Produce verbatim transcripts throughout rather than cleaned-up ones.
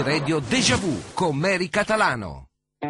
Radio Déjà Vu con Mary Catalano.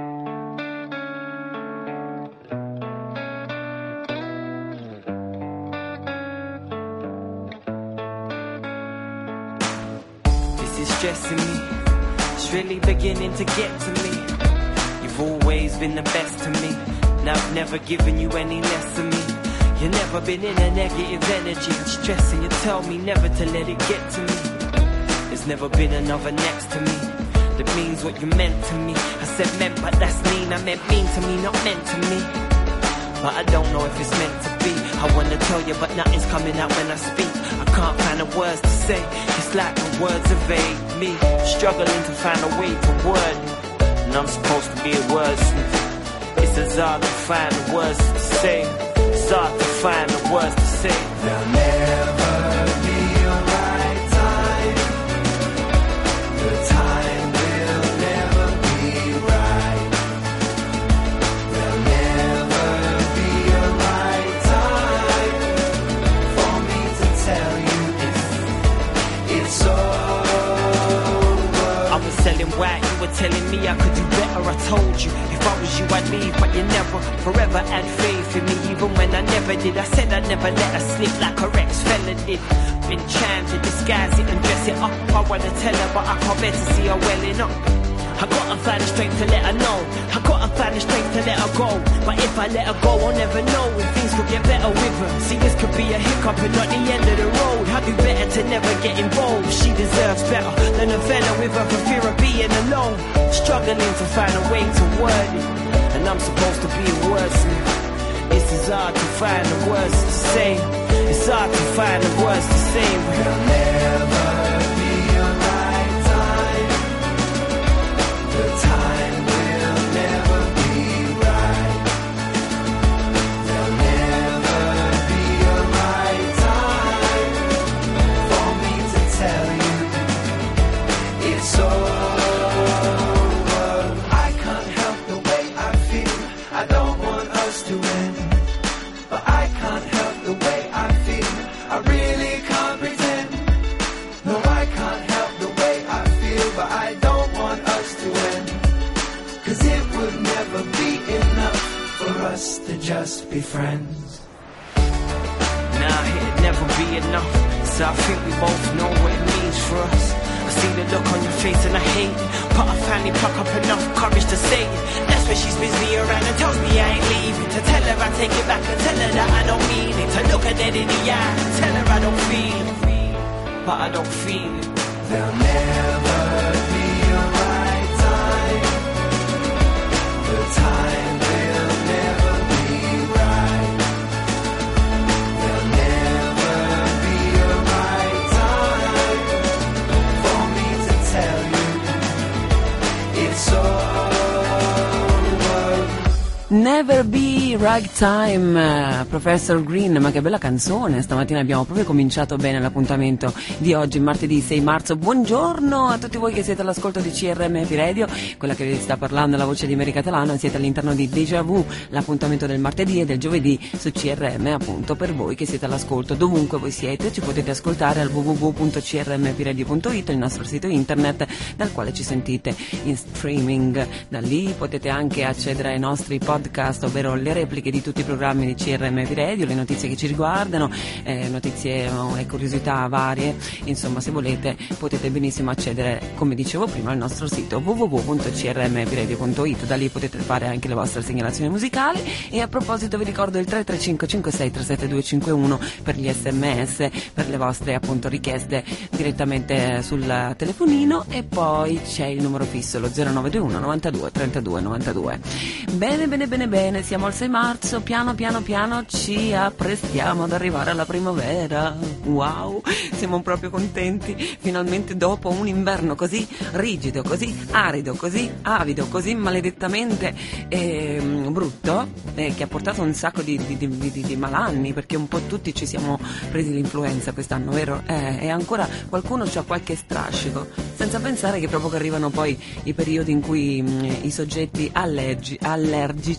This is stressing me. It's really beginning to get to me. You've always been the best to me, and I've never given you any less of me. You've never been in a negative energy and stressing. You tell me never to let it get to me. There's never been another next to me that means what you meant to me. I said meant, but that's mean. I meant mean to me, not meant to me. But I don't know if it's meant to be. I wanna tell you, but nothing's coming out when I speak. I can't find the words to say. It's like the words evade me. Struggling to find a way to word it. And I'm supposed to be a wordsmith. It's as hard to find the words to say. It's hard to find the words to say. There'll never be a right time. The time will never be right. There'll never be a right time for me to tell you if it's over. I was telling why you were telling me I could do better. I told you if I was you I'd leave, but you never forever had faith in me, even when I never did. I said I'd never let her slip like her ex-fella did. Been trying to disguise it and dress it up. I wanna tell her, but I can't bear to see her welling up. I gotta find the strength to let her know. I gotta find the strength to let her go. But if I let her go, I'll never know if things could get better with her. See, this could be a hiccup and not the end of the road. I'd do better to never get involved. She deserves better than a fella with her for fear of being alone. Struggling to find a way to word it, and I'm supposed to be a wordsmith. It's as hard to find the words to say. It's hard to find the words to say. There'll never be a right time. The time will never be right. There'll never be a right time for me to tell you it's over. I can't help the way I feel. I don't want us to end, but I can't help the way I feel. I really can't pretend. No, I can't help the way I feel, but I don't want us to end. Cause it would never be enough for us to just be friends. Nah, it'd never be enough. So I think we both know what it means for us. I see the look on your face and I hate it, but I finally pluck up enough courage to say it. That's when she's busy around and tells me I ain't leaving. To tell her I take it back and tell her that I don't mean it. To look her dead in the eye and tell her I don't feel it, but I don't feel it. There'll never be a right time. The time will never be right. There'll never be a right time for me to tell you it's over. Never Be Right Time, Professor Green. Ma che bella canzone, stamattina abbiamo proprio cominciato bene l'appuntamento di oggi, martedì sei marzo. Buongiorno a tutti voi che siete all'ascolto di C R M Happy Radio, quella che vi sta parlando la voce di Mary Catalano. Siete all'interno di Déjà Vu, l'appuntamento del martedì e del giovedì su C R M, appunto per voi che siete all'ascolto dovunque voi siete. Ci potete ascoltare al w w w punto c r m happy radio punto i t, il nostro sito internet dal quale ci sentite in streaming. Da lì potete anche accedere ai nostri podcast, ovvero le repliche di tutti i programmi di C R M Happy Radio, le notizie che ci riguardano, eh, notizie e eh, curiosità varie. Insomma, se volete potete benissimo accedere, come dicevo prima, al nostro sito w w w punto c r m happy radio punto i t. Da lì potete fare anche le vostre segnalazioni musicali. E a proposito vi ricordo il tre tre cinque cinque sei tre sette due cinque uno per gli sms, per le vostre appunto richieste direttamente sul telefonino, e poi c'è il numero fisso, lo zero nove due uno novantadue trentadue novantadue. Bene bene bene bene, siamo al sei marzo, piano piano piano ci apprestiamo ad arrivare alla primavera. Wow, siamo proprio contenti, finalmente dopo un inverno così rigido, così arido, così avido, così maledettamente eh, brutto, eh, che ha portato un sacco di, di, di, di, di malanni, perché un po' tutti ci siamo presi l'influenza quest'anno, vero? Eh, e ancora qualcuno c'ha qualche strascico, senza pensare che proprio che arrivano poi i periodi in cui mh, i soggetti allergi, allergici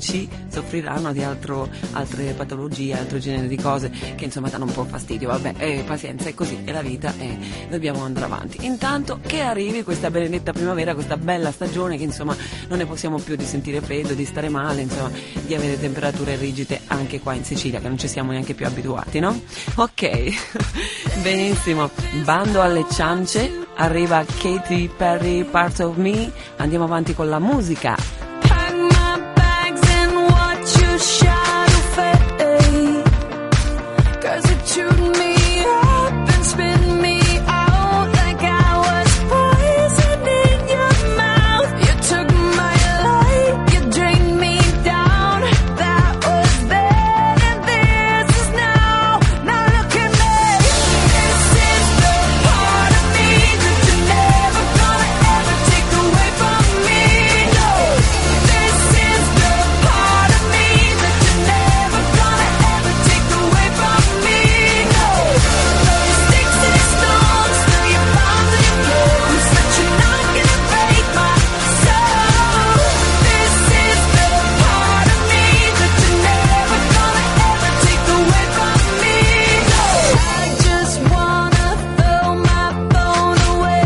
amici soffriranno di altro, altre patologie, altro genere di cose che insomma danno un po' fastidio. Vabbè, eh, pazienza, è così, è la vita e dobbiamo andare avanti. Intanto che arrivi questa benedetta primavera, questa bella stagione che insomma non ne possiamo più di sentire freddo, di stare male, insomma di avere temperature rigide anche qua in Sicilia, che non ci siamo neanche più abituati, no? Ok, benissimo, bando alle ciance, arriva Katy Perry, Part of Me, andiamo avanti con la musica. Pack my bags and watch you shadow fade, 'cause it chewed me up and spit me out like I was poison in your mouth. You took my life, you drained me down. That was then and this is now. Now look at me. This is the part of me that you're never gonna ever take away from me. No. This is the part of me that you're never gonna ever take away from me. No. Your sticks and your stones, through your bombs and your blows, but you're not gonna break my soul. This is the part of me that you're never gonna ever take away from me. No. I just wanna throw my phone away,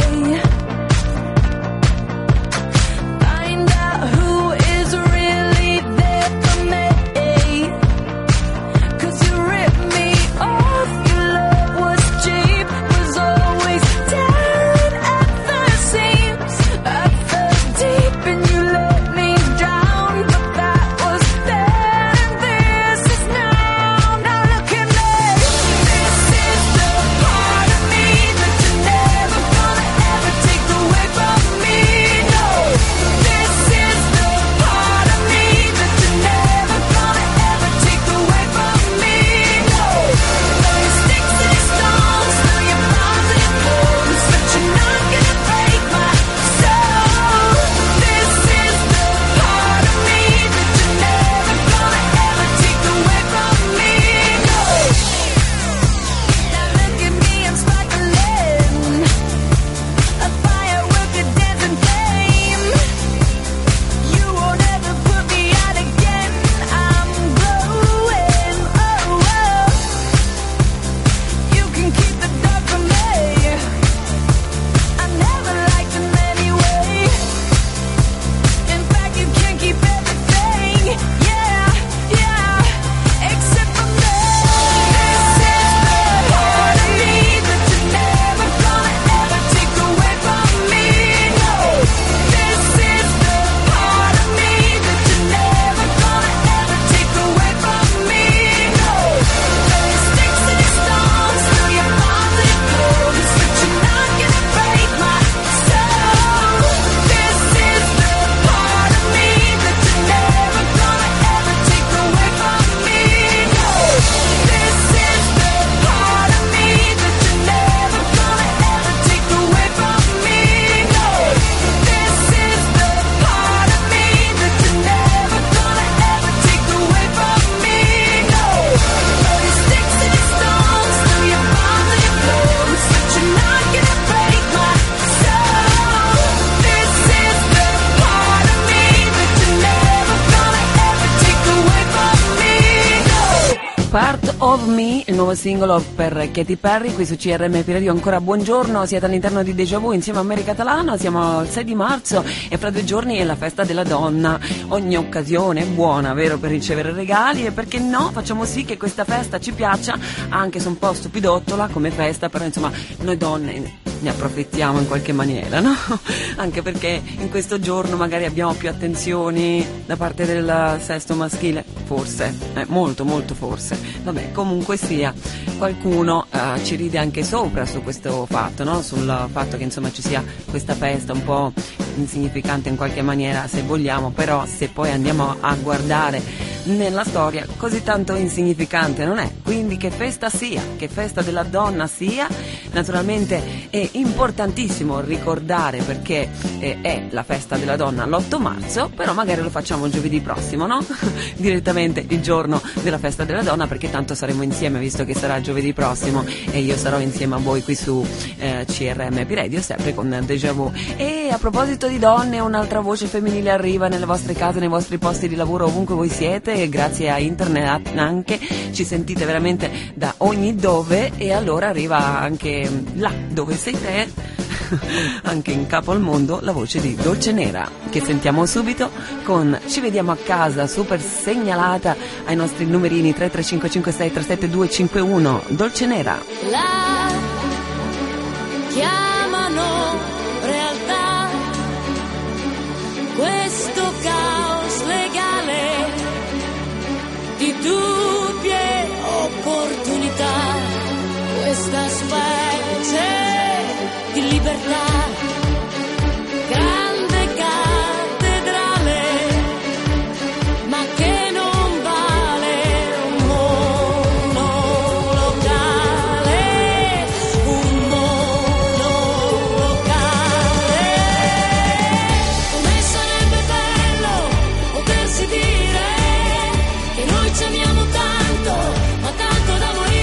find out who is really there for me, 'cause you ripped me off, your love was cheap, was always tearing at the seams. I fell deep and you let me drown, but that was then and this is now. Now look at me. This is the part of me that you're never gonna ever take away from me. No. This is the part of me that you're never gonna ever take away from me. No. Your sticks and your stones, through your bombs and your blows, but you're not gonna break my soul. This is the part of me that you're never gonna ever take away from me. No. Now look at me, I'm sparkling, a firework, a dancing flame. You won't ever put me out again. I'm glowing. Oh, oh. You can keep the dark from me. I never liked him anyway. In fact, you can keep everything. Yeah, yeah, except for me. This is the part of me that you're never gonna ever take away from me. No. This is the part of me that you're never gonna ever take away from me. No. Your sticks and your stones, through your bombs and your blows, but you're not gonna break my soul. This is the part of me that you're never gonna ever take away from me. No. This is the part of me that you're never gonna ever take away from me. No. This is the part of me that you're never gonna ever take away from me. No. Your sticks and your stones, through your bombs and your blows, but you're not gonna break my soul. This is the part of me that you're never gonna ever take away from me. No. Part of Me, il nuovo singolo per Katy Perry, qui su C R M P Radio. Ancora buongiorno, siete all'interno di Deja Vu insieme a Mary Catalano. Siamo al sei di marzo e fra due giorni è la festa della donna. Ogni occasione è buona, vero, per ricevere regali, e perché no, facciamo sì che questa festa ci piaccia, anche se un po' stupidottola come festa, però insomma noi donne ne approfittiamo in qualche maniera, no? Anche perché in questo giorno magari abbiamo più attenzioni da parte del sesso maschile, forse, eh, molto molto forse. Vabbè, comunque sia, qualcuno eh, ci ride anche sopra su questo fatto, no? Sul fatto che insomma ci sia questa festa un po' insignificante in qualche maniera, se vogliamo, però se poi andiamo a guardare nella storia così tanto insignificante non è. Quindi che festa sia, che festa della donna sia, naturalmente è importantissimo ricordare, perché eh, è la festa della donna l'otto marzo, però magari lo facciamo il giovedì prossimo, no? Direttamente il giorno della festa della donna, perché tanto saremo insieme, visto che sarà giovedì prossimo e io sarò insieme a voi qui su eh, C R M P Radio, sempre con Deja Vu. E a proposito molto di donne, un'altra voce femminile arriva nelle vostre case, nei vostri posti di lavoro, ovunque voi siete, e grazie a internet anche ci sentite veramente da ogni dove, e allora arriva anche là dove sei te, anche in capo al mondo, la voce di Dolce Nera, che sentiamo subito con Ci vediamo a casa, super segnalata ai nostri numerini tre tre cinque cinque sei tre sette due cinque uno. Dolce Nera. La chiamano realtà questo caos legale di dubbie opportunità, questa specie di libertà, grande cattedrale, ma che non vale un monolocale, un monolocale. Come sarebbe bello potersi dire che noi ci amiamo tanto, ma tanto da morire.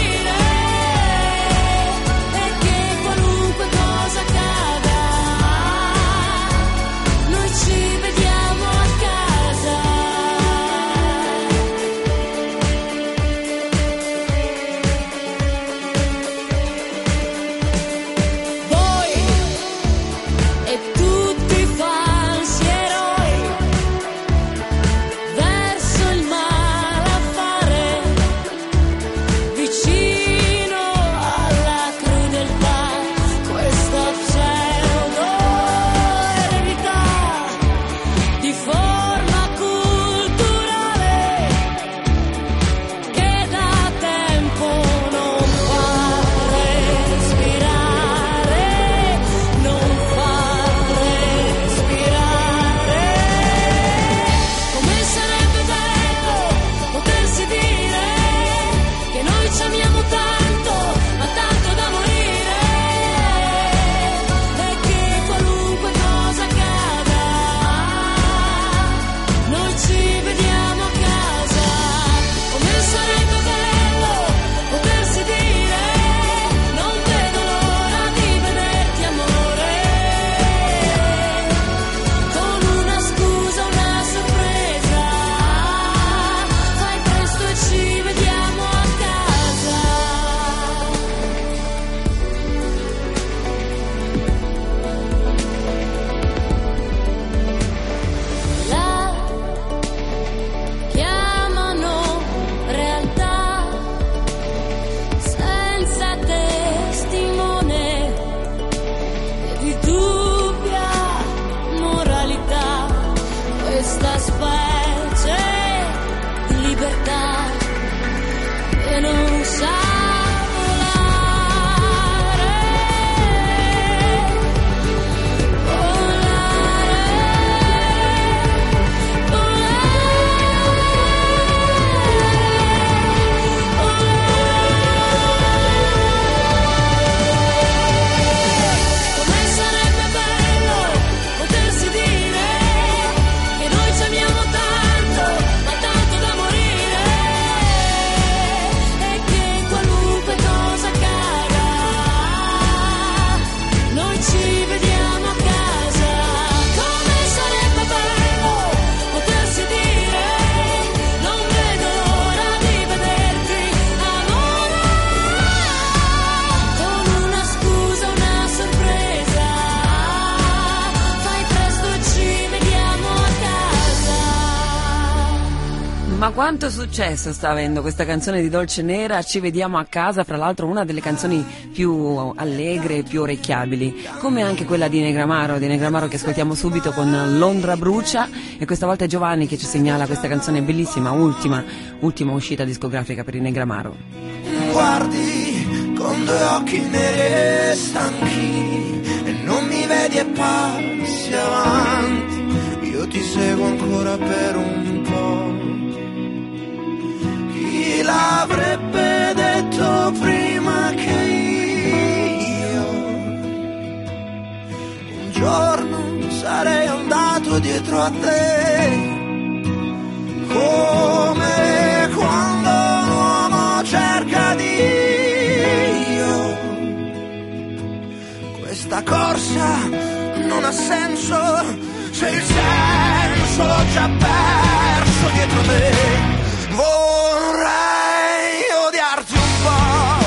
Ma quanto successo sta avendo questa canzone di Dolce Nera, Ci vediamo a casa, fra l'altro una delle canzoni più allegre, più orecchiabili, come anche quella di Negramaro, di Negramaro che ascoltiamo subito con Londra brucia, e questa volta è Giovanni che ci segnala questa canzone bellissima, ultima, ultima uscita discografica per i Negramaro. Guardi con due occhi neri e stanchi e non mi vedi e passi avanti, io ti seguo ancora per un po'. Chi l'avrebbe detto prima che io un giorno sarei andato dietro a te, come quando un uomo cerca Dio. Questa corsa non ha senso se il senso l'ho già perso dietro me. Vorrei odiarti un po',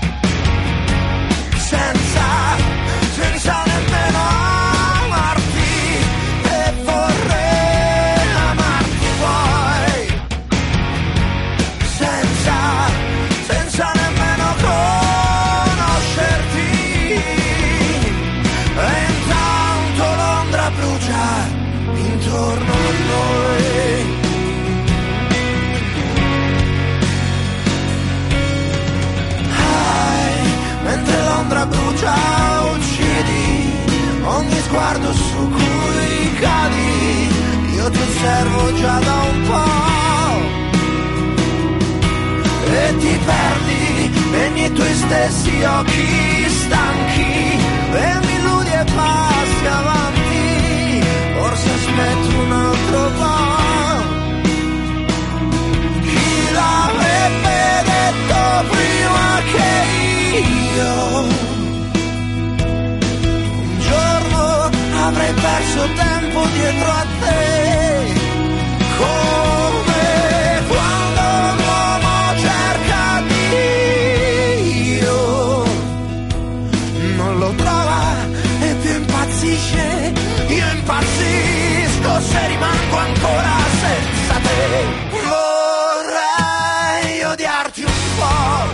senza, senza nemmeno amarti, e vorrei amarti poi, senza, senza nemmeno conoscerti, e intanto Londra brucia intorno a noi. Mentre Londra brucia uccidi ogni sguardo su cui cadi, io ti osservo già da un po' e ti perdi negli tuoi stessi occhi stanchi e mi illudi e passi avanti, forse aspetto un altro po'. Chi l'avrebbe detto prima che io un giorno avrei perso tempo dietro a te, come quando l'uomo cerca Dio, non lo trova e più impazzisce, io impazzisco se rimango ancora senza te. Vorrei odiarti un po',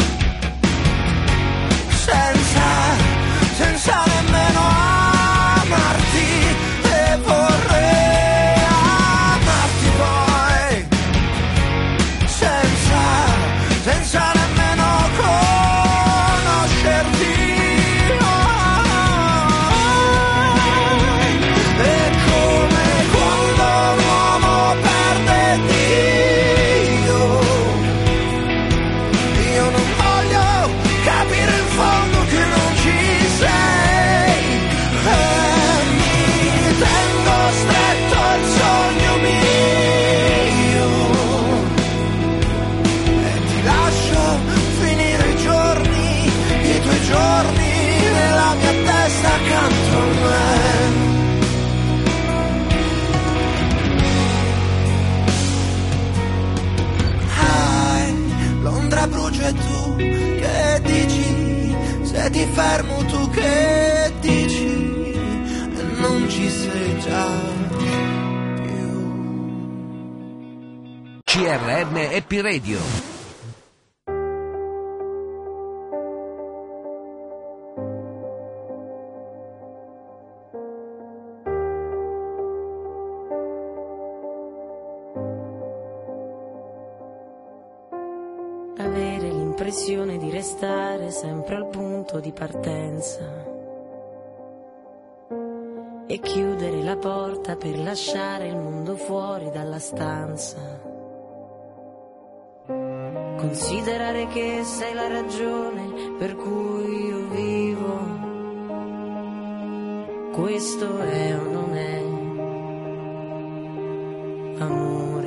senza, senza nemmeno amarti, e vorrei amarti poi, senza, senza nemmeno conoscerti. E come quando l'uomo perde Dio, io non voglio capire in fondo che non ci sei, e mi tengo stretto al sogno mio e ti lascio finire i giorni, i tuoi giorni nella mia testa accanto a me. Ah, Londra brucia e tu che dici? Se ti fermo tu che dici? E non ci sei già più. C R M Happy Radio. Avere l'impressione di restare sempre al punto di partenza e chiudere la porta per lasciare il mondo fuori dalla stanza. Considerare che sei la ragione per cui io vivo. Questo è o non è amore?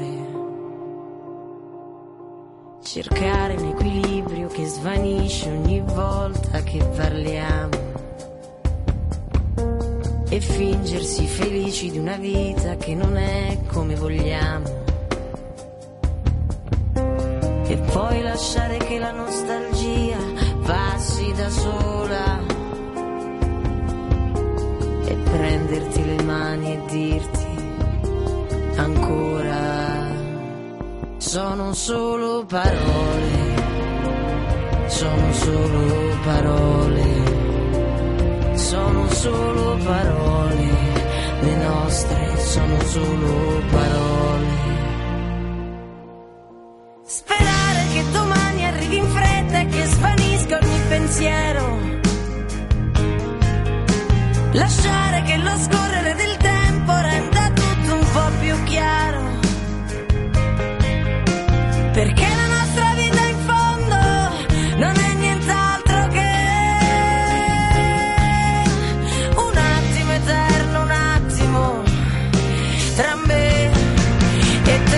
Cercare un equilibrio che svanisce ogni volta che parliamo e fingersi felici di una vita che non è come vogliamo, e poi lasciare che la nostalgia passi da sola e prenderti le mani e dirti ancora. Sono solo parole, sono solo parole, sono solo parole, le nostre sono solo parole. Sperare che domani arrivi in fretta e che svanisca ogni pensiero, lasciare che lo scorrere del tempo renda tutto un po' più chiaro. Perché la nostra vita in fondo non è nient'altro che un attimo eterno, un attimo tra me e te.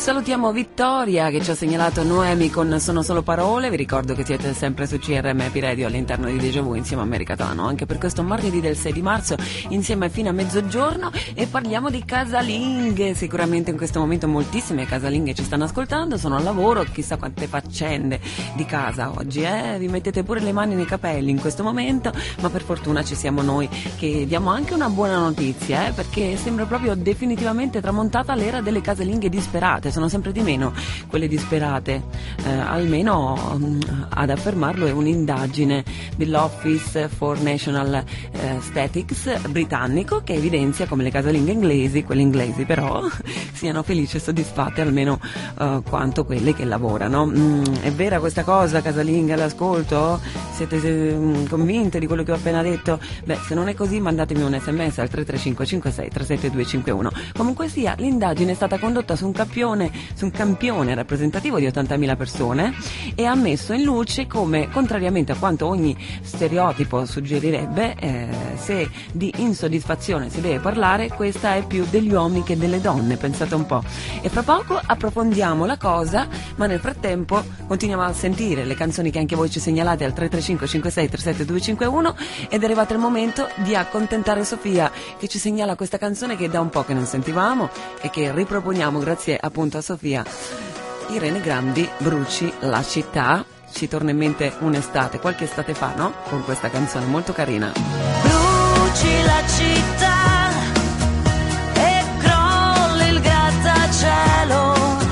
Salutiamo Vittoria che ci ha segnalato Noemi con Sono solo parole. Vi ricordo che siete sempre su C R M Happy Radio all'interno di Deja Vu insieme a Mary Catano, anche per questo martedì del sei di marzo insieme fino a mezzogiorno, e parliamo di casalinghe. Sicuramente in questo momento moltissime casalinghe ci stanno ascoltando, sono al lavoro, chissà quante faccende di casa oggi, eh? Vi mettete pure le mani nei capelli in questo momento, ma per fortuna ci siamo noi che diamo anche una buona notizia, eh? Perché sembra proprio definitivamente tramontata l'era delle casalinghe disperate. Sono sempre di meno quelle disperate, eh, almeno um, ad affermarlo è un'indagine dell'Office for National eh, Statistics britannico, che evidenzia come le casalinghe inglesi, quelle inglesi però, siano felici e soddisfatte almeno uh, quanto quelle che lavorano. Mm, è vera questa cosa, casalinghe all'ascolto? Siete se, convinte di quello che ho appena detto? Beh, se non è così mandatemi un sms al tre tre cinque cinque sei tre sette due cinque uno. Comunque sia, l'indagine è stata condotta su un campione su un campione rappresentativo di ottantamila persone e ha messo in luce come, contrariamente a quanto ogni stereotipo suggerirebbe, eh, se di insoddisfazione si deve parlare, questa è più degli uomini che delle donne, pensate un po'. E fra poco approfondiamo la cosa, ma nel frattempo continuiamo a sentire le canzoni che anche voi ci segnalate al tre tre cinque cinque sei tre sette due cinque uno, ed è arrivato il momento di accontentare Sofia, che ci segnala questa canzone che da un po' che non sentivamo e che riproponiamo grazie appunto a Sofia. Irene Grandi, Bruci la città. Ci torna in mente un'estate, qualche estate fa, no? Con questa canzone molto carina. Bruci la città e crolli il grattacielo,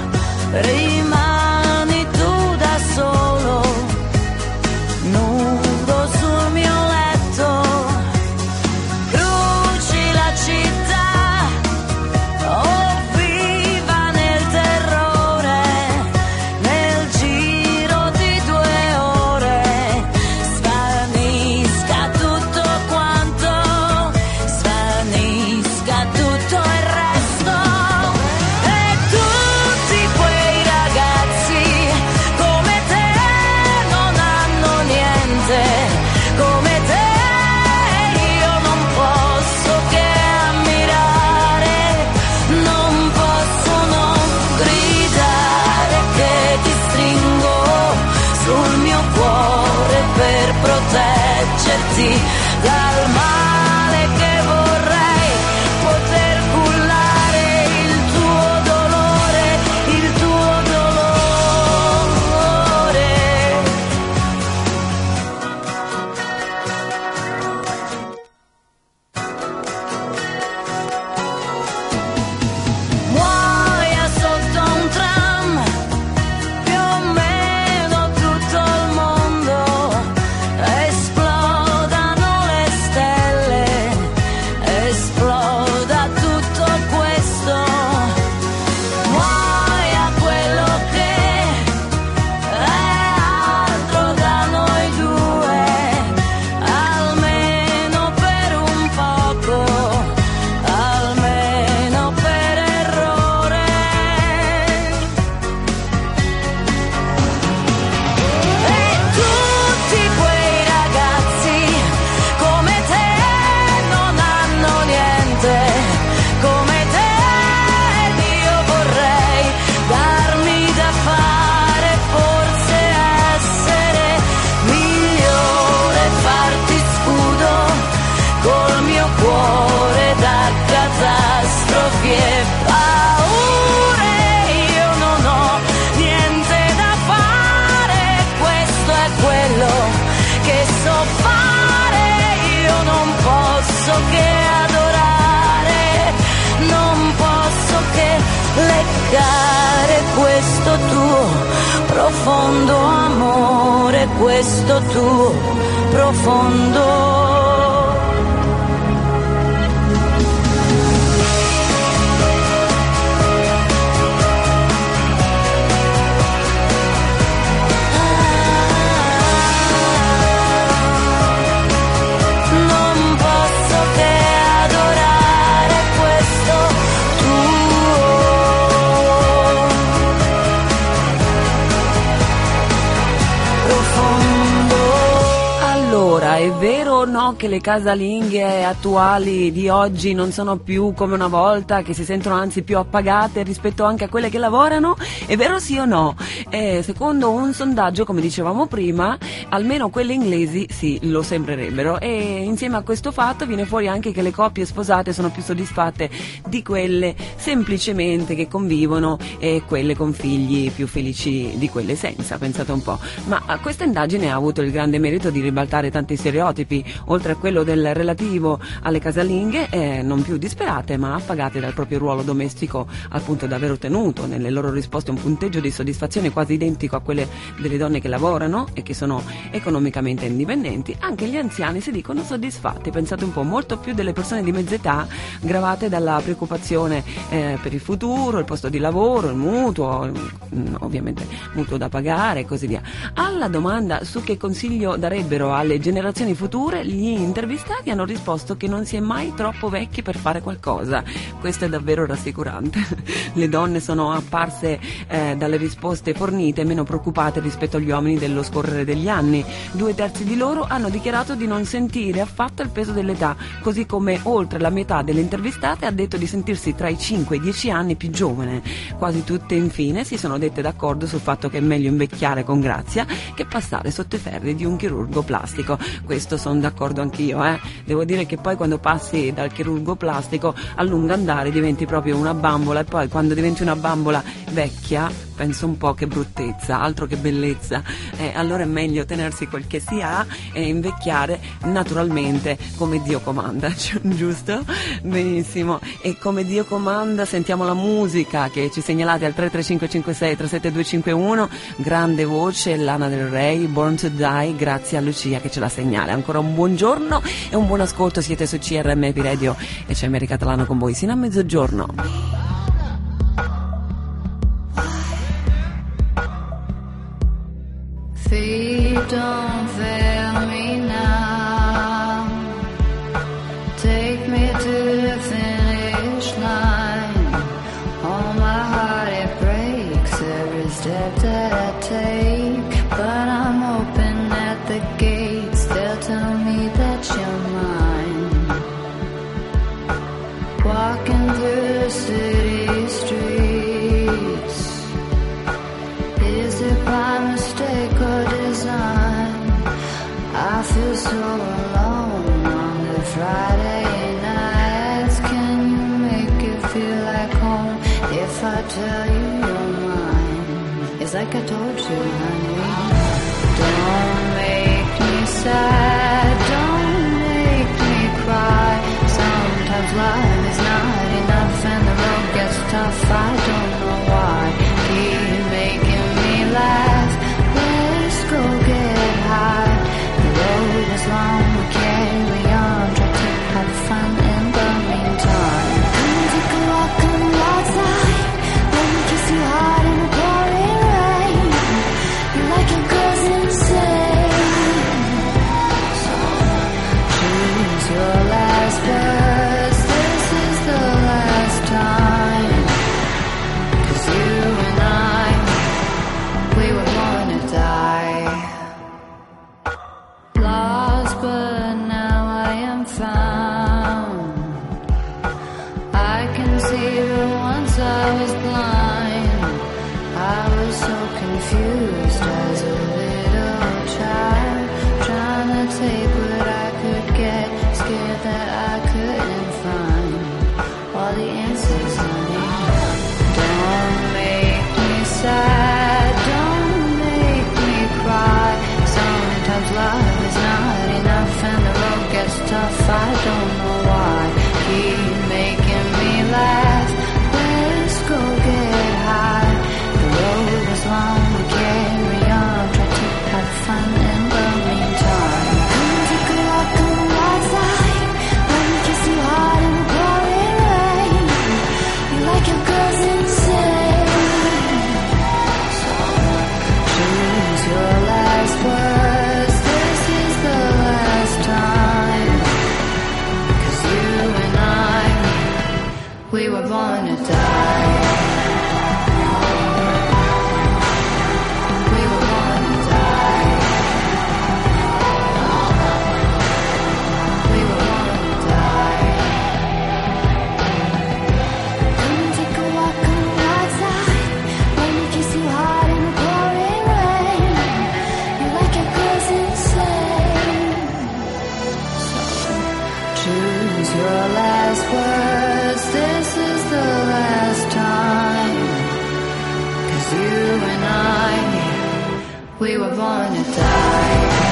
rimani tu da solo, nudo sul mio letto. Bruci la città, oh viva nel terrore, nel giro di due ore svanisca tutto quanto, svanisca tutto il resto. E tutti quei ragazzi come te non hanno niente, come te io non posso che ammirare, non posso non gridare che ti stringo sul mio cuore per proteggerti dal male che vorrei poter cullare il tuo dolore, il tuo dolore. Muoia sotto un tram, più o meno tutto il mondo, esplodano le stelle, esploda tutto questo. Muoia quello che è altro da noi due, almeno per un poco, almeno per errore. E tutti quei ragazzi come te non hanno niente, come te io vorrei darmi da fare, forse essere migliore, farti scudo col mio cuore da catastrofi e paure. Io non ho niente da fare, questo è quello che so fare. Io non posso che adorare, non posso che leggare questo tuo profondo amore, questo tuo profondo. Non posso che adorare questo tuo profondo. Allora, Allora, è vero o no che le casalinghe attuali di oggi non sono più come una volta, che si sentono anzi più appagate rispetto anche a quelle che lavorano? È vero sì o no? Eh, secondo un sondaggio, come dicevamo prima, almeno quelle inglesi sì, lo sembrerebbero, e insieme a questo fatto viene fuori anche che le coppie sposate sono più soddisfatte di quelle semplicemente che convivono e quelle con figli più felici di quelle senza, pensate un po'. Ma questa indagine ha avuto il grande merito di ribaltare tanti stereotipi, oltre a quello del relativo alle casalinghe, eh, non più disperate ma appagate dal proprio ruolo domestico, al punto da aver ottenuto nelle loro risposte un punteggio di soddisfazione quasi identico a quelle delle donne che lavorano e che sono economicamente indipendenti. Anche gli anziani si dicono soddisfatti, pensate un po', molto più delle persone di mezz'età, gravate dalla preoccupazione eh, per il futuro, il posto di lavoro, il mutuo, mh, ovviamente mutuo da pagare e così via. Alla domanda su che consiglio darebbero alle generazioni future, gli intervistati hanno risposto che non si è mai troppo vecchi per fare qualcosa. Questo è davvero rassicurante. Le donne sono apparse eh, dalle risposte fornite meno preoccupate rispetto agli uomini dello scorrere degli anni. Due terzi di loro hanno dichiarato di non sentire affatto il peso dell'età, così come oltre la metà delle intervistate ha detto di sentirsi tra i cinque e i dieci anni più giovane. Quasi tutte infine si sono dette d'accordo sul fatto che è meglio invecchiare con grazia che passare sotto i ferri di un chirurgo plastico. Questo sono d'accordo anch'io, eh. Devo dire che poi quando passi dal chirurgo plastico a lungo andare diventi proprio una bambola, e poi quando diventi una bambola vecchia penso un po' che bruttezza, altro che bellezza. Eh, allora è meglio tenersi quel che si ha e invecchiare naturalmente come Dio comanda, giusto? Benissimo. E come Dio comanda sentiamo la musica che ci segnalate al tre tre cinque cinque sei tre sette due cinque uno. Grande voce, Lana Del Rey, Born to Die, grazie a Lucia che ce la segnala. Ancora un buongiorno e un buon ascolto, siete su C R M P Radio e c'è Mary Catalano con voi sino a mezzogiorno. Feet don't fail me now. Take me to the finish line. Oh, my heart, it breaks every step that I take. But I'm open at the gates. They'll tell me that you're mine. Walking through the city streets. Is it by mistake or design? I feel so alone on the Friday nights. Can you make it feel like home if I tell you you're mine? It's like I told you, honey. Don't make me sad, don't make me cry. Sometimes life is not enough and the road gets tough. I don't know why. Keep making me laugh. Let's go get high. The road is long, we carry on. Try to have fun in the meantime. Come take a walk on the outside. Let me kiss you hard in the pouring rain. You like your girls insane. So choose your last words. This is the last time. 'Cause you and I, we were born to die. Lost, but now I am found. I can see, but once I was blind. I was so confused as a little child, trying to take what I could get, scared that I couldn't find all the answers, honey. Don't make me sad, don't make me cry. Sometimes love is not enough and the road gets tough. I don't know why. Keep making me laugh. Let's go get high. The road is long, we carry on. Try to have fun in the meantime. Come take a walk on the wild side. Let me kiss you hard in the pouring rain. You like your girls insane. So choose your last words. This is the last time. 'Cause you and I, we were born to die. We were born to die. We were born to die.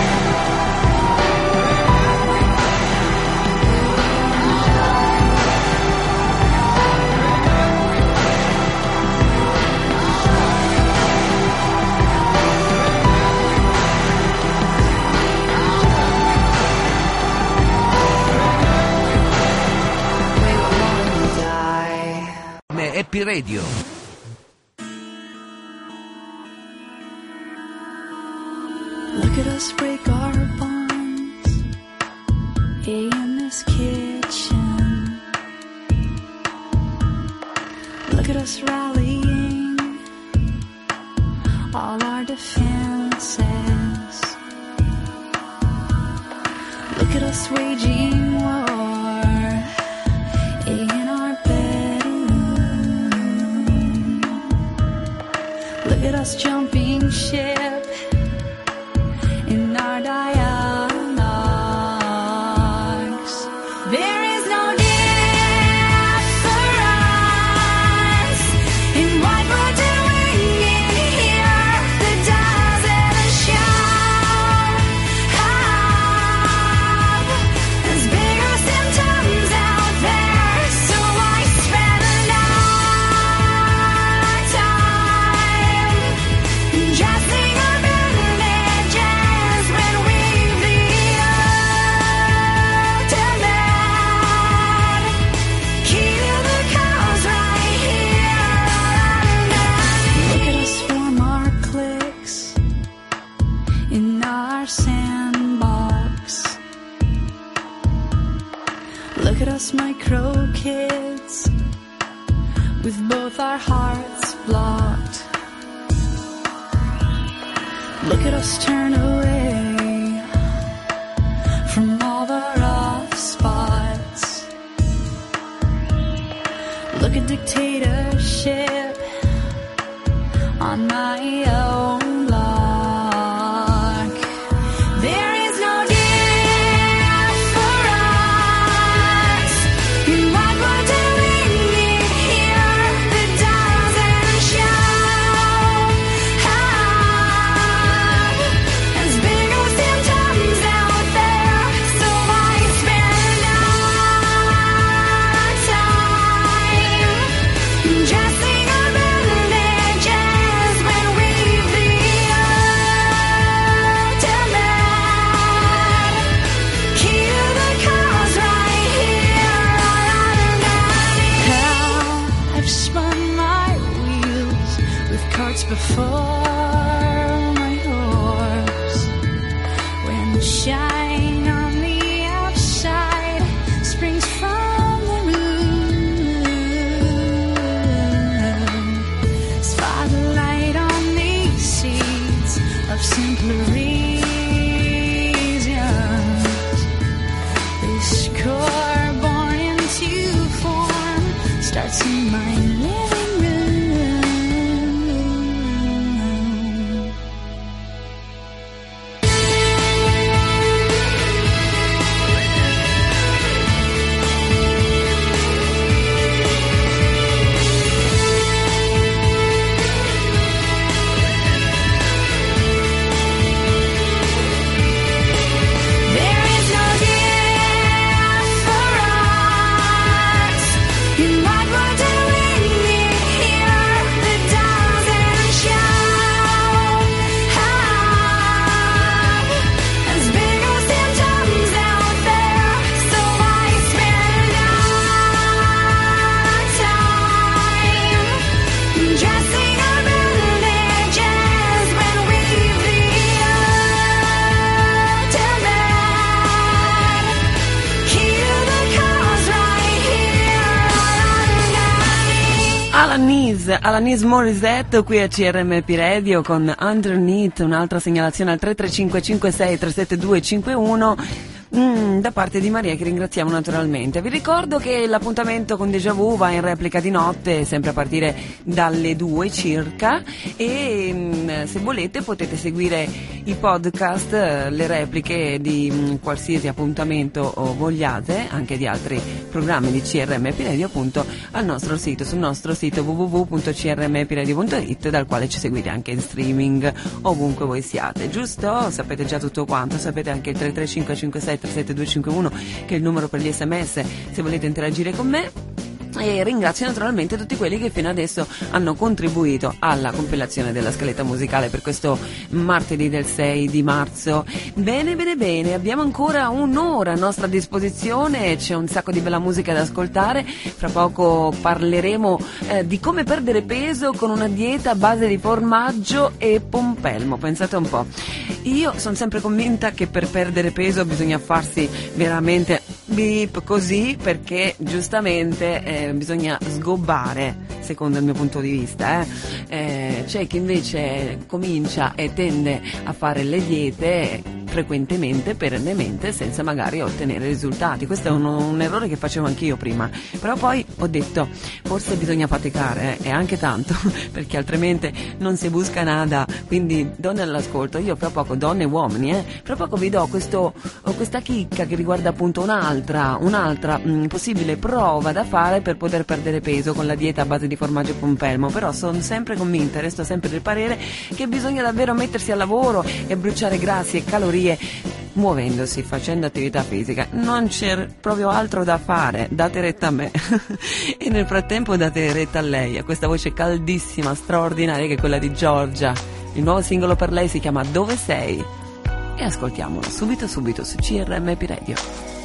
Happy Radio. Look at us break our bonds in this kitchen. Look at us rallying all our defenses. Look at us waging war in our bedroom. Look at us jumping ship in our dialogues. There is no difference in what we're doing in here that doesn't show up. There's bigger symptoms out there, so I spend our time dressing our bandages when we bleed out and bad. Key to the cause right here. Look at us form our cliques in our sandbox. Look at us micro kids with both our hearts blocked. Look at us turn away from all the rough spots. Look at dictatorship on my own block. There is no difference in what we're doing in here that doesn't show up. There's bigger symptoms out there, so I spend our time dressing our bandages when we bleed out and bad. Key to the cause right here. How I've spun my wheels with carts before my horse. When the shine on the outside springs from the moon, spotlight on these seeds of simpler reasons. This core born into form starts in my living room. There is no difference in what we're doing in here that doesn't show up. There's bigger symptoms out there, so I spend our time dressing our bandages when we bleed out and bad. Key to the cause right here. Alanis, Alanis Morissette qui a C R M P Radio con Underneath, un'altra segnalazione al tre tre cinque cinque sei tre sette due cinque uno. Mm, da parte di Maria, che ringraziamo naturalmente. Vi ricordo che l'appuntamento con Déjà Vu va in replica di notte, sempre a partire dalle due circa, e mm, se volete potete seguire i podcast, le repliche di mm, qualsiasi appuntamento o vogliate, anche di altri programmi di C R M P Radio, appunto al nostro sito, sul nostro sito w w w punto c r m p radio punto i t, dal quale ci seguite anche in streaming ovunque voi siate, giusto? Sapete già tutto quanto, sapete anche il tre tre cinque cinque sei tre sette due cinque uno che è il numero per gli sms se volete interagire con me. E ringrazio naturalmente tutti quelli che fino adesso hanno contribuito alla compilazione della scaletta musicale per questo martedì del sei di marzo. Bene, bene, bene, abbiamo ancora un'ora a nostra disposizione, c'è un sacco di bella musica da ascoltare. Fra poco parleremo eh, di come perdere peso con una dieta a base di formaggio e pompelmo. Pensate un po', io sono sempre convinta che per perdere peso bisogna farsi veramente beep così, perché giustamente eh, bisogna sgobbare, secondo il mio punto di vista. Eh. Eh, c'è chi invece comincia e tende a fare le diete frequentemente, perennemente, senza magari ottenere risultati. Questo è un, un errore che facevo anch'io prima, però poi ho detto forse bisogna faticare, eh, e anche tanto, perché altrimenti non si busca nada. Quindi donne all'ascolto, io fra poco, donne e uomini, eh, fra poco vi do questo, questa chicca che riguarda appunto un'altra, un'altra mh, possibile prova da fare per poter perdere peso con la dieta a base di formaggio e pompelmo. Però sono sempre convinta, resto sempre del parere che bisogna davvero mettersi al lavoro e bruciare grassi e calorie muovendosi, facendo attività fisica. Non c'è proprio altro da fare, date retta a me e nel frattempo date retta a lei, a questa voce caldissima, straordinaria, che è quella di Giorgia. Il nuovo singolo per lei si chiama Dove sei? E ascoltiamolo subito subito su C R M P Radio.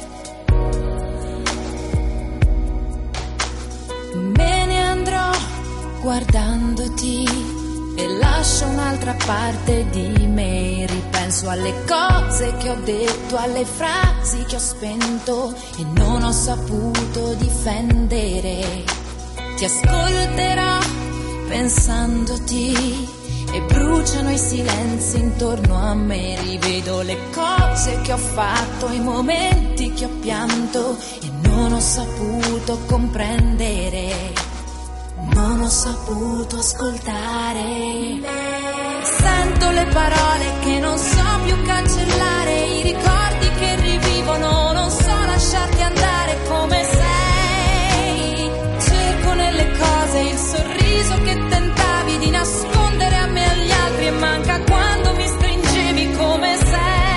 Me ne andrò guardandoti e lascio un'altra parte di me. Ripenso alle cose che ho detto, alle frasi che ho spento e non ho saputo difendere. Ti ascolterò pensandoti e bruciano i silenzi intorno a me. Rivedo le cose che ho fatto, i momenti che ho pianto e non ho saputo comprendere. Non ho saputo ascoltare. Sento le parole che non so più cancellare, i ricordi che rivivono, non so lasciarti andare come sei. Cerco nelle cose il sorriso che tentavi di nascondere a me e agli altri, e manca quando mi stringevi come sei.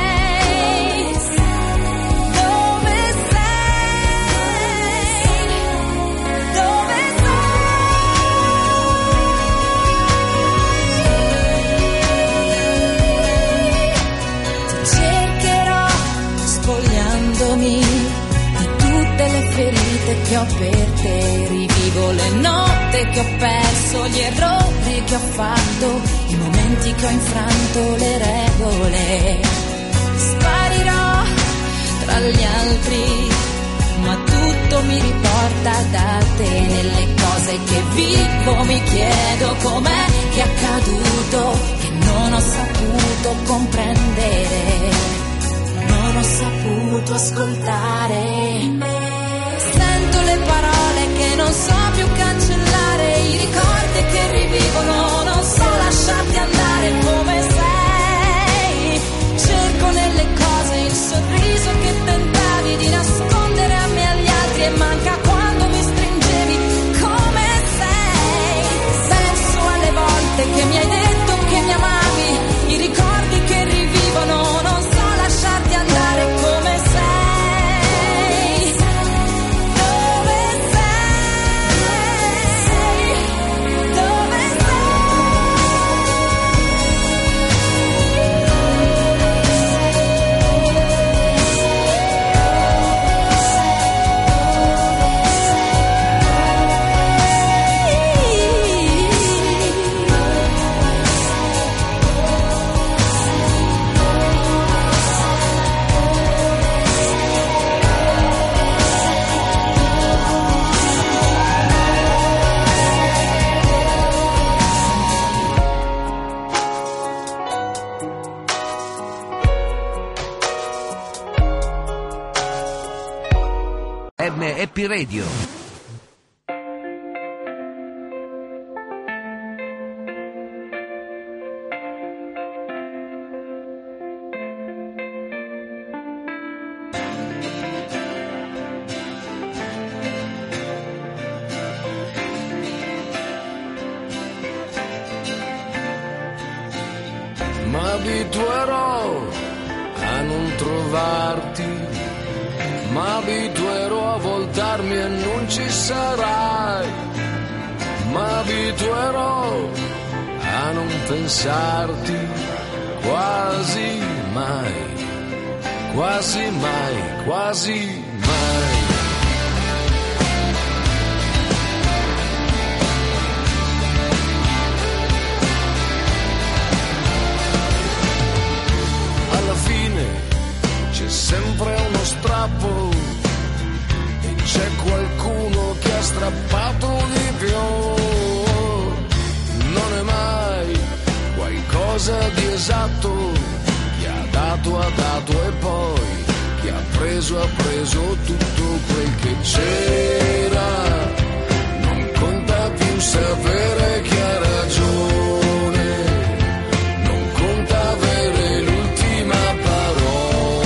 Di tutte le ferite che ho per te, rivivo le notte che ho perso, gli errori che ho fatto, i momenti che ho infranto le regole. Sparirò tra gli altri, ma tutto mi riporta da te. Nelle cose che vivo mi chiedo com'è che è accaduto, che non ho saputo comprendere. Non ho saputo ascoltare. Sento le parole che non so più cancellare, i ricordi che rivivono, non so lasciarti andare come sei. Cerco nelle cose il sorriso che tentavi di nascondere a me e agli altri, e manca quando mi stringevi come sei. Penso alle volte che mi hai detto che mi amavi, i ricordi che rivivono, non so lasciarti andare come sei. M Happy Radio. M'abituerò a non trovarti, m'abituerò a voltarmi e non ci sarai, m'abituerò a non pensarti quasi mai, quasi mai, quasi mai. C'è sempre uno strappo e c'è qualcuno che ha strappato di più. Non è mai qualcosa di esatto, chi ha dato ha dato e poi chi ha preso ha preso tutto quel che c'era. Non conta più sapere chi ha ragione, non conta avere l'ultima parola.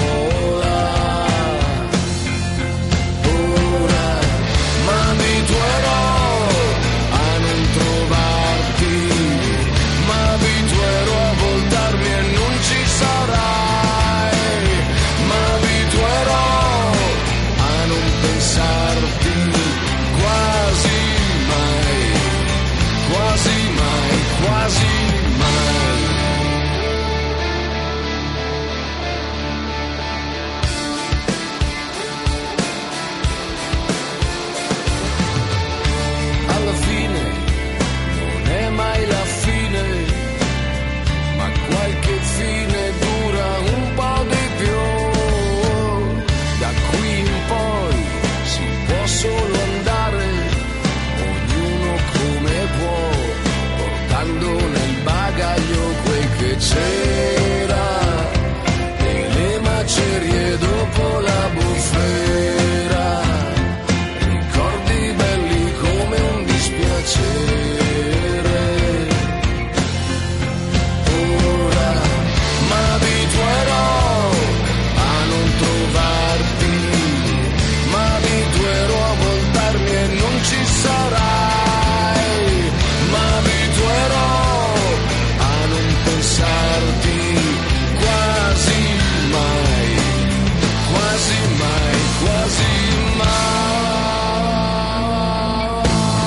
C'era e le macerie dopo la bufera, ricordi belli come un dispiacere. Ora m'abituerò a non trovarti, m'abituerò a voltarmi e non ci sarai, m'abituerò pensarti quasi mai, quasi mai, quasi mai.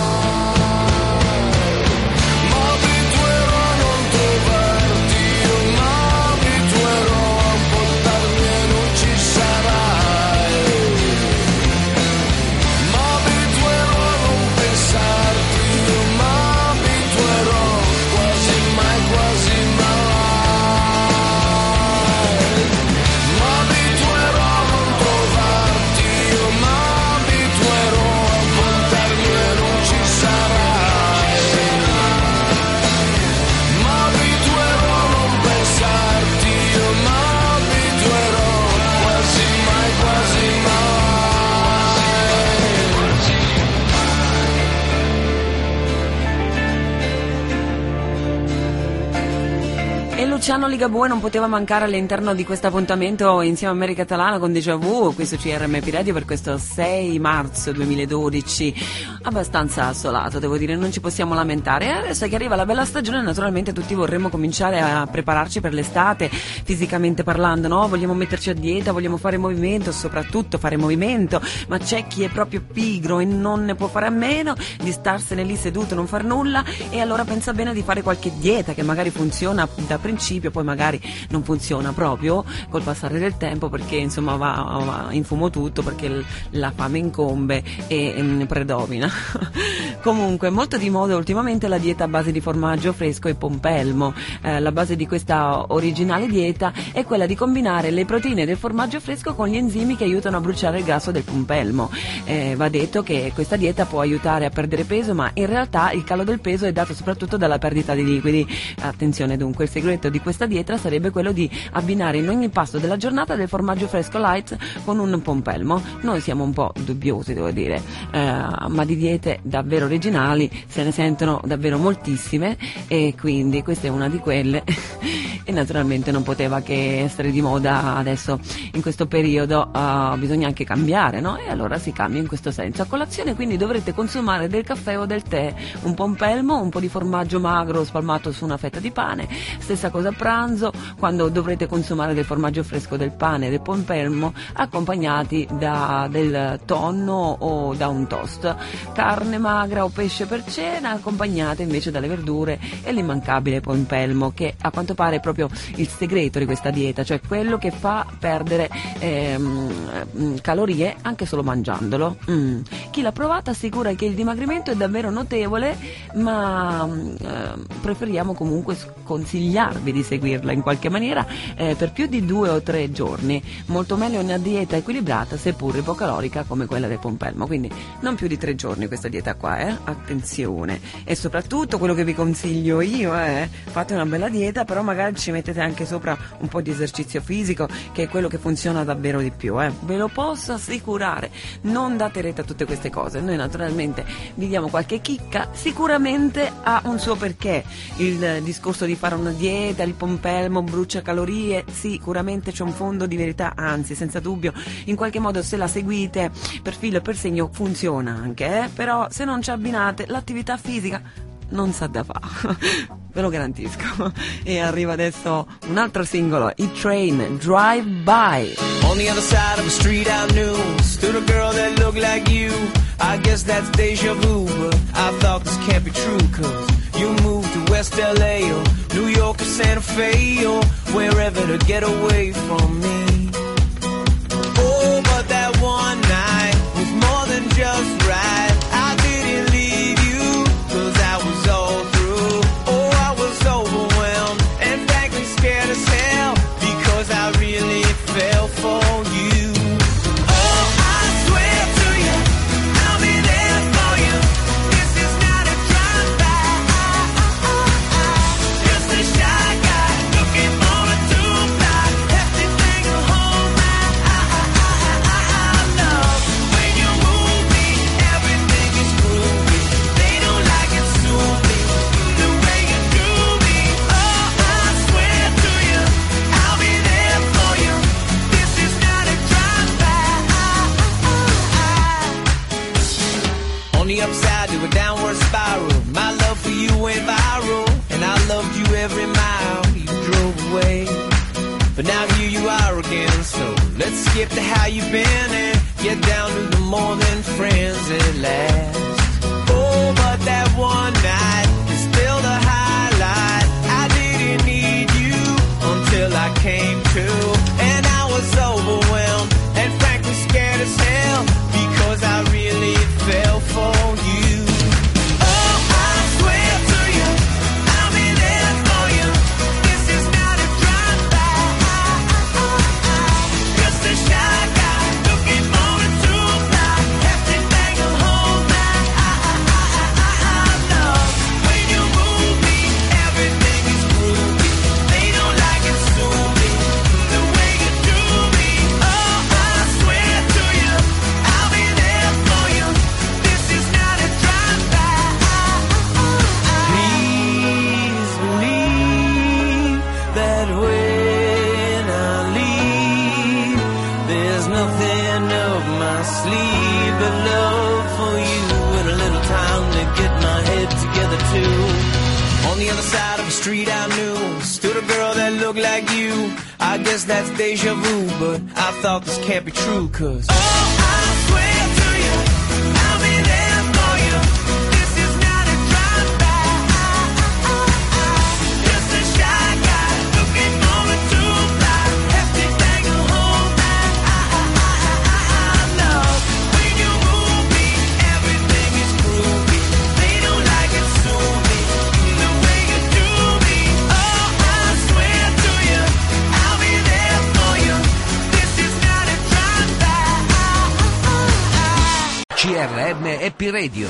M'abituerò a non trovarti, io m'abituerò a voltarmi e non ci sarai, m'abituerò a non pensarti, io m'abituerò quasi mai, quasi mai. Luciano Ligabue non poteva mancare all'interno di questo appuntamento insieme a Mary Catalano con Déjà Vu, qui su C R M P Radio per questo sei marzo duemiladodici, abbastanza assolato, devo dire, non ci possiamo lamentare. E adesso che arriva la bella stagione, naturalmente tutti vorremmo cominciare a prepararci per l'estate, fisicamente parlando, no? Vogliamo metterci a dieta, vogliamo fare movimento, soprattutto fare movimento, ma c'è chi è proprio pigro e non ne può fare a meno di starsene lì seduto, non far nulla, e allora pensa bene di fare qualche dieta che magari funziona da principio, poi magari non funziona proprio col passare del tempo, perché insomma va, va in fumo tutto, perché l- la fame incombe e, e predomina. Comunque molto di moda ultimamente la dieta a base di formaggio fresco e pompelmo. Eh, la base di questa originale dieta è quella di combinare le proteine del formaggio fresco con gli enzimi che aiutano a bruciare il grasso del pompelmo. Eh, va detto che questa dieta può aiutare a perdere peso, ma in realtà il calo del peso è dato soprattutto dalla perdita di liquidi. Attenzione dunque, il segreto di di questa dieta sarebbe quello di abbinare in ogni pasto della giornata del formaggio fresco light con un pompelmo. Noi siamo un po' dubbiosi, devo dire, eh, ma di diete davvero originali se ne sentono davvero moltissime, e quindi questa è una di quelle e naturalmente non poteva che essere di moda adesso in questo periodo. Uh, bisogna anche cambiare, no? E allora si cambia in questo senso. A colazione quindi dovrete consumare del caffè o del tè, un pompelmo, un po' di formaggio magro spalmato su una fetta di pane. Stessa cosa a pranzo, quando dovrete consumare del formaggio fresco, del pane e del pompelmo accompagnati da del tonno o da un toast. Carne magra o pesce per cena accompagnate invece dalle verdure e l'immancabile pompelmo, che a quanto pare è proprio il segreto di questa dieta, cioè quello che fa perdere ehm, calorie anche solo mangiandolo. Mm. Chi l'ha provata assicura che il dimagrimento è davvero notevole, ma eh, preferiamo comunque consigliarvi di seguirla in qualche maniera eh, per più di due o tre giorni. Molto meglio una dieta equilibrata, seppur ipocalorica, come quella del pompelmo, quindi non più di tre giorni questa dieta qua, eh? Attenzione. E soprattutto quello che vi consiglio io è eh, fate una bella dieta, però magari ci mettete anche sopra un po' di esercizio fisico, che è quello che funziona davvero di più, eh? Ve lo posso assicurare. Non date retta a tutte queste cose, noi naturalmente vi diamo qualche chicca, sicuramente ha un suo perché il discorso di fare una dieta, il pompelmo brucia calorie, sicuramente c'è un fondo di verità, anzi senza dubbio, in qualche modo se la seguite per filo e per segno funziona anche, eh? Però se non ci abbinate l'attività fisica non sa da fa, ve lo garantisco. E arriva adesso un altro singolo, E-Train, Drive By. On the other side of the street I knew stood a girl that looked like you. I guess that's deja vu, but I thought this can't be true, cause you moved to West L A or New York or Santa Fe or wherever to get away from me. Oh, but that one night was more than just right. I didn't leave you cause I was all through. Oh, I was overwhelmed and frankly scared as hell because I really fell for you. Oh, I swear to you, I'll be there for you. This is not a drive-by, just a shy guy looking for a two-fly, hefty thing to hold my love. When you move me, everything is groovy. They don't like it, sue me the way you do me. Oh, I swear to you, I'll be there for you. This is not a drive-by. On the upside to a downward spiral, my love for you went viral, and I loved you every mile you drove away. But now here you are again, so let's skip to how you've been and get down to the more than friends at last. Oh, but that one night is still the highlight. I didn't need you until I came to, and I was overwhelmed and frankly scared as hell because I really fell for you. Oh, I swear to you, I'll be there for you. This is not a drive-by, just a shy guy looking for a two-fly, hefty thing to hold my love. When you move me, everything is groovy. They don't like it, sue me the way you do me. Oh, I swear to you, I'll be there for you. This is not a drive-by. Please believe that when I leave, there's nothing up my sleeve but love for you and a little time to get my head together too. On the other side of the street I knew stood a girl that looked like you. I guess that's deja vu, but I thought this can't be true, cause oh, I swear to you, I'll be there for you. This is not a drive-by, just a shy guy looking for a two-fly, hefty thing to hold my love. When you move me, everything is groovy. They don't like it, sue me the way you do me. Oh, I swear to you, I'll be there for you. This is not a drive-by. C R M Happy Radio.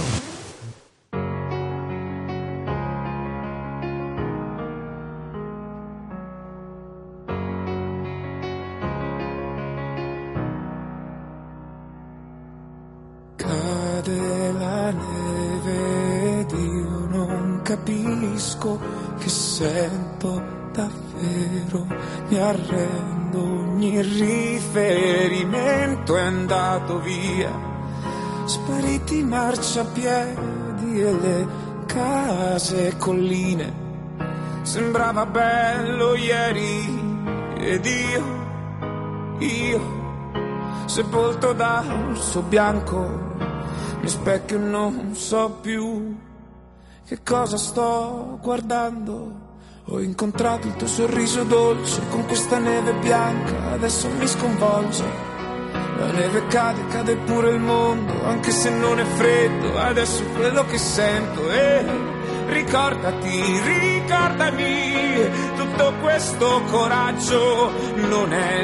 capisco che sento davvero, mi arrendo, ogni riferimento è andato via, spariti i marciapiedi e le case e colline, sembrava bello ieri ed io, io sepolto dal suo bianco, mi specchio e non so più che cosa sto guardando. Ho incontrato il tuo sorriso dolce con questa neve bianca, adesso mi sconvolge. La neve cade, cade pure il mondo, anche se non è freddo, adesso è quello che sento. E ricordati, ricordami, tutto questo coraggio non è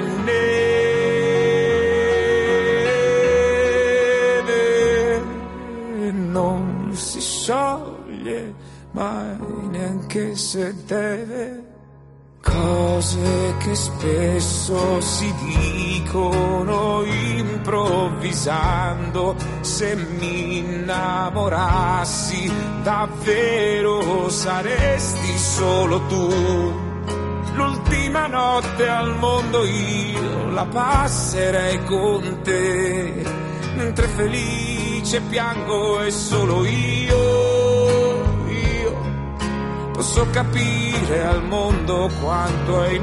neve, non si scioglie mai neanche se deve. Cose che spesso si dicono improvvisando, se mi innamorassi davvero saresti solo tu. L'ultima notte al mondo io la passerei con te, mentre felice piango e solo io posso capire al mondo quanto è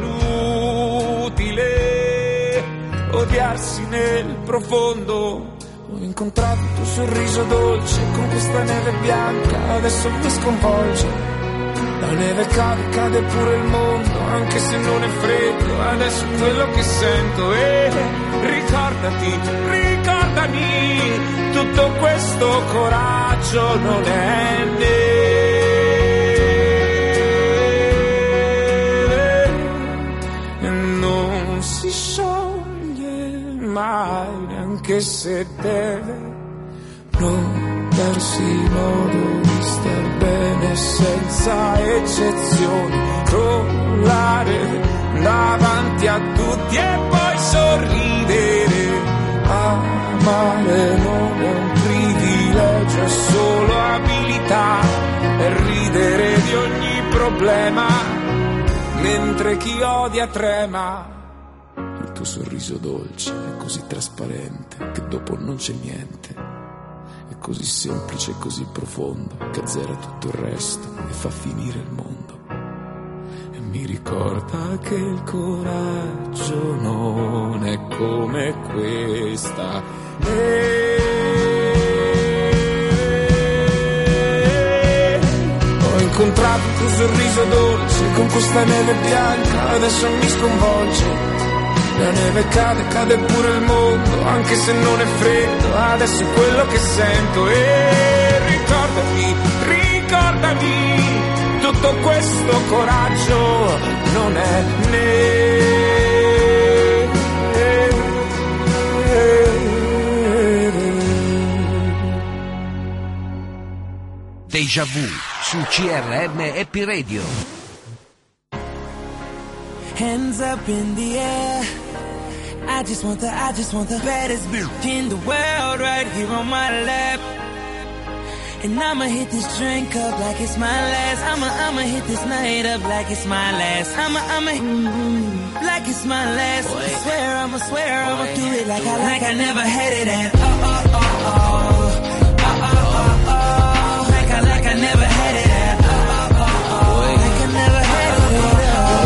inutile odiarsi nel profondo. Ho incontrato il tuo sorriso dolce con questa neve bianca, adesso mi sconvolge. La neve cade, cade pure il mondo, anche se non è freddo, adesso è quello che sento. E ricordati, ricordami, tutto questo coraggio non è neve, si scioglie mai neanche se deve, non darsi modo di star bene senza eccezioni, crollare davanti a tutti e poi sorridere. Amare non è un privilegio, è solo abilità, e ridere di ogni problema mentre chi odia trema. Il tuo sorriso dolce è così trasparente che dopo non c'è niente, è così semplice e così profondo che azzera tutto il resto e fa finire il mondo. E mi ricorda che il coraggio non è come questa. E ho incontrato il tuo sorriso dolce con questa neve bianca, adesso mi sconvolge. La neve cade, cade pure il mondo, anche se non è freddo, adesso è quello che sento. E ricordati, ricordami, tutto questo coraggio non è neve. Déjà Vu su C R M Happy Radio. Hands up in the air, I just want the, I just want the baddest bitch in the world right here on my lap. And I'ma hit this drink up like it's my last. I'ma, I'ma hit this night up like it's my last. I'ma, I'ma, mm, like it's my last. Boy. I swear, I'ma swear, I'ma do it like I, like I never had it at. Oh, oh, oh, oh, oh, oh, oh, oh, like I, like I never had it at. Oh, oh, oh, oh, like I never had it at.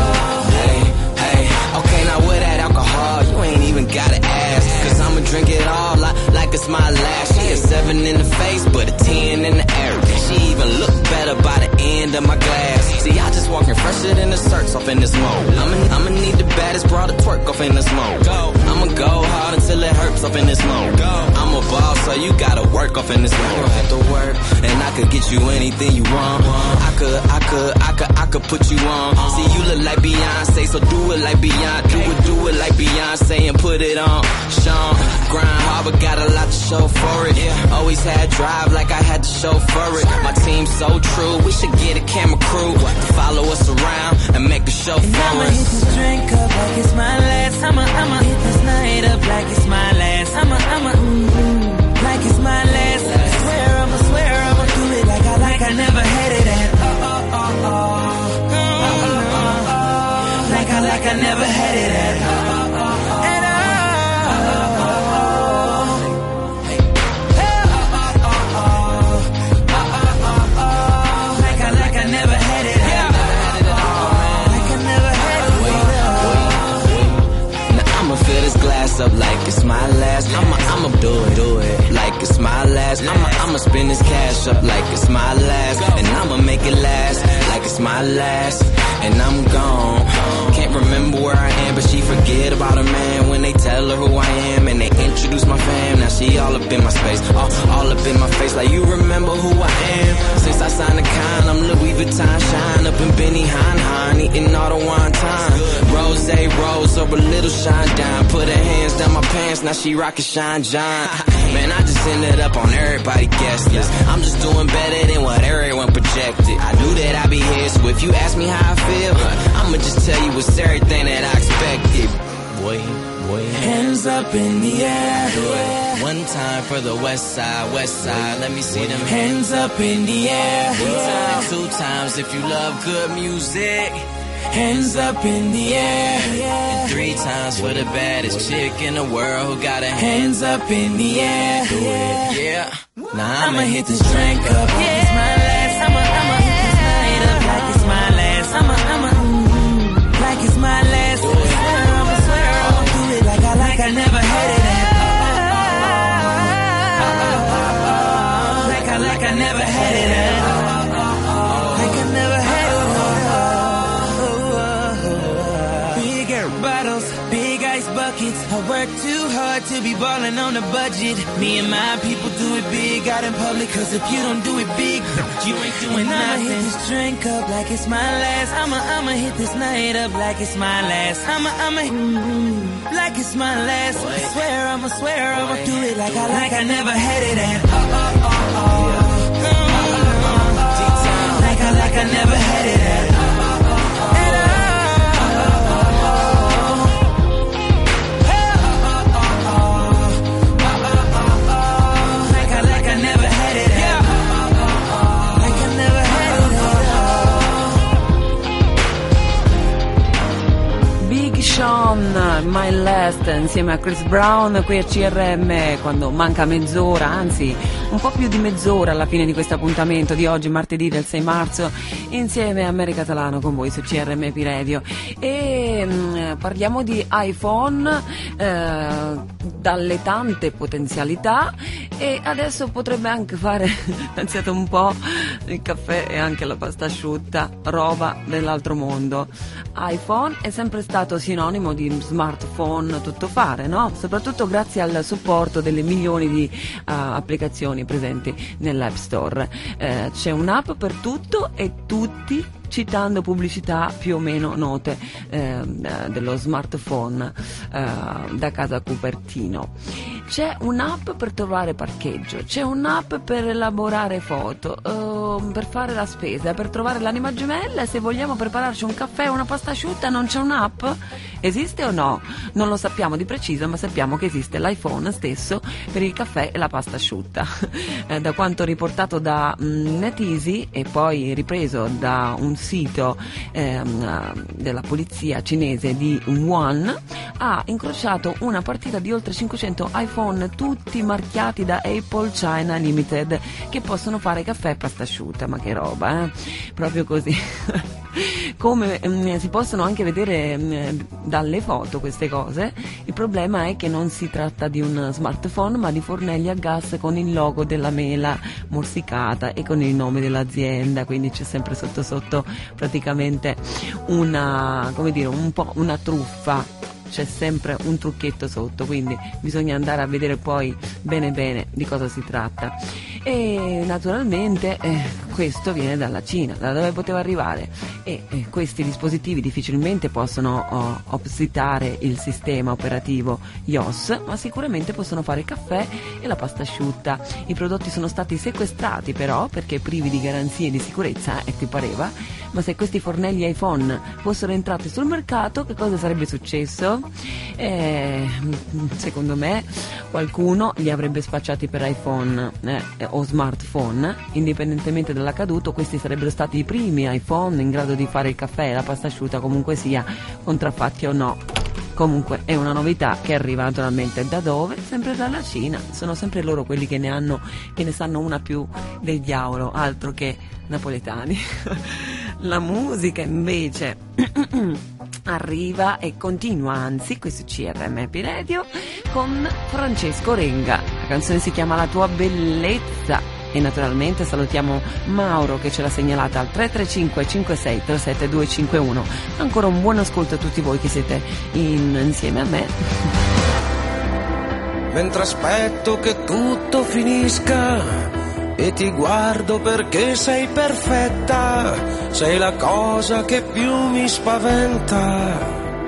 Okay, now with that alcohol, you ain't even gotta ask, cause I'ma drink it all like, like it's my last. She a seven in the face, but a ten in the air. She even look better by the end of my glass. See, I just walking fresher than the shirts off in this mode. I'ma, I'ma need the baddest broad to twerk off in this mode. Go. I'ma go hard until it hurts off in this mode. Go. I'm a boss, so you gotta work off in this mode. You don't have to work, and I could get you anything you want. I could, I could, I could, I could put you on. See, you look like Beyonce, so do it like Beyonce. Do it, do it like Beyonce and put it on. Sean, grind hard, but got a lot to show for it. Always had drive like I had to show for it. My team's so true, we should get a camera crew to follow us around and make a show and for I'ma us. hit this drink up like it's my last. I'ma, I'ma hit this night up like it's my last. I'ma, I'ma, mm, like it's my last. I swear, I'ma swear, I'ma do it like I, like I never had it at. Oh, oh, oh. my last. I'ma, I'ma do it, do it like it's my last. I'ma, I'ma spend this cash up like it's my last. And I'ma make it last like it's my last. And I'm gone. Can't remember where I am, but she forget about her man when they tell her who I am. And they introduce my fam, now she all up in my space. All, all up in my face like you remember who I am. Since I signed the con, I'm Louis Vuitton shine. Up in Benny Hine Hine, eating all the wine time. Rose, rose, or a little shine down. Put her hands down my pants, now she rockin' Shine John. Man, I just ended up on everybody guest list. I'm just doing better than what everyone projected. I knew that I'd be here, so if you ask me how I feel, I'ma just tell you it's everything that I expected. Boy, boy. Hands up in the air. Yeah. One time for the west side, west side. Let me see them Hands up in the air. yeah. Two times if you love good music. Hands up in the air. And three times for the baddest chick in the world who got a Hands up in the air. Yeah. Now I'ma hit this drink up like it's my last. I'ma, I'ma hit this night up like it's my last. I'ma, I'ma, mm, like it's my last. I swear, I'ma swear, I'ma do it like I, like I never had it at. Like I, like I never had it at. Like I never had it. Bigger bottles, big ice buckets. I work too hard to be ballin' on the budget. Me and my people do it big out in public. Cause if you don't do it big, you ain't doing nothing. I'ma hit this drink up like it's my last. I'ma, I'ma hit this night up like it's my last. I'ma, I'ma, mm, like it's my last. I swear, I'ma swear, I'ma do it like I, like I never had it at. Oh, oh, oh, oh. Mm, like I, like I never had it at. Sean, My Last, insieme a Chris Brown qui a C R M, quando manca mezz'ora, anzi un po' più di mezz'ora alla fine di questo appuntamento di oggi, martedì del sei marzo, insieme a Mary Catalano con voi su C R M Happy Radio. E mh, parliamo di iPhone, eh, dalle tante potenzialità, e adesso potrebbe anche fare, pensate un po', il caffè e anche la pasta asciutta, roba dell'altro mondo. iPhone è sempre stato sinonimo di smartphone tuttofare, no? Soprattutto grazie al supporto delle milioni di uh, applicazioni presenti nell'App Store. Eh, c'è un'app per tutto e tutti, citando pubblicità più o meno note eh, dello smartphone eh, da casa Cupertino. C'è un'app per trovare parcheggio, c'è un'app per elaborare foto, eh, per fare la spesa, per trovare l'anima gemella. Se vogliamo prepararci un caffè o una pasta asciutta, non c'è un'app? Esiste o no? Non lo sappiamo di preciso, ma sappiamo che esiste l'iPhone stesso per il caffè e la pasta asciutta. Eh, da quanto riportato da mh, NetEasy e poi ripreso da un sito ehm, della polizia cinese di Wuhan, ha incrociato una partita di oltre cinquecento iPhone, tutti marchiati da Apple China Limited, che possono fare caffè e pasta asciutta. Ma che roba, eh? Proprio così. Come mh, si possono anche vedere mh, dalle foto queste cose, il problema è che non si tratta di un smartphone, ma di fornelli a gas con il logo della mela morsicata e con il nome dell'azienda, quindi c'è sempre sotto sotto praticamente una, come dire, un po' una truffa, c'è sempre un trucchetto sotto, quindi bisogna andare a vedere poi bene bene di cosa si tratta. E naturalmente eh, questo viene dalla Cina, da dove poteva arrivare, e eh, questi dispositivi difficilmente possono oh, obsitare il sistema operativo iOS, ma sicuramente possono fare caffè e la pasta asciutta. I prodotti sono stati sequestrati però perché privi di garanzie di sicurezza, e ti pareva? Ma se questi fornelli iPhone fossero entrati sul mercato, che cosa sarebbe successo? Eh, secondo me qualcuno li avrebbe spacciati per iPhone eh, o smartphone. Indipendentemente dall'accaduto, questi sarebbero stati i primi iPhone in grado di fare il caffè e la pasta asciutta, comunque sia, contraffatti o no. Comunque è una novità che arriva naturalmente da dove? Sempre dalla Cina. Sono sempre loro quelli che ne hanno, che ne sanno una più del diavolo, altro che napoletani. La musica invece arriva e continua anzi qui su C R M Happy Radio con Francesco Renga. La canzone si chiama La tua bellezza e naturalmente salutiamo Mauro che ce l'ha segnalata al tre tre cinque cinque sei tre sette due cinque uno. Ancora un buon ascolto a tutti voi che siete in, insieme a me. Mentre aspetto che tutto finisca e ti guardo perché sei perfetta, sei la cosa che più mi spaventa.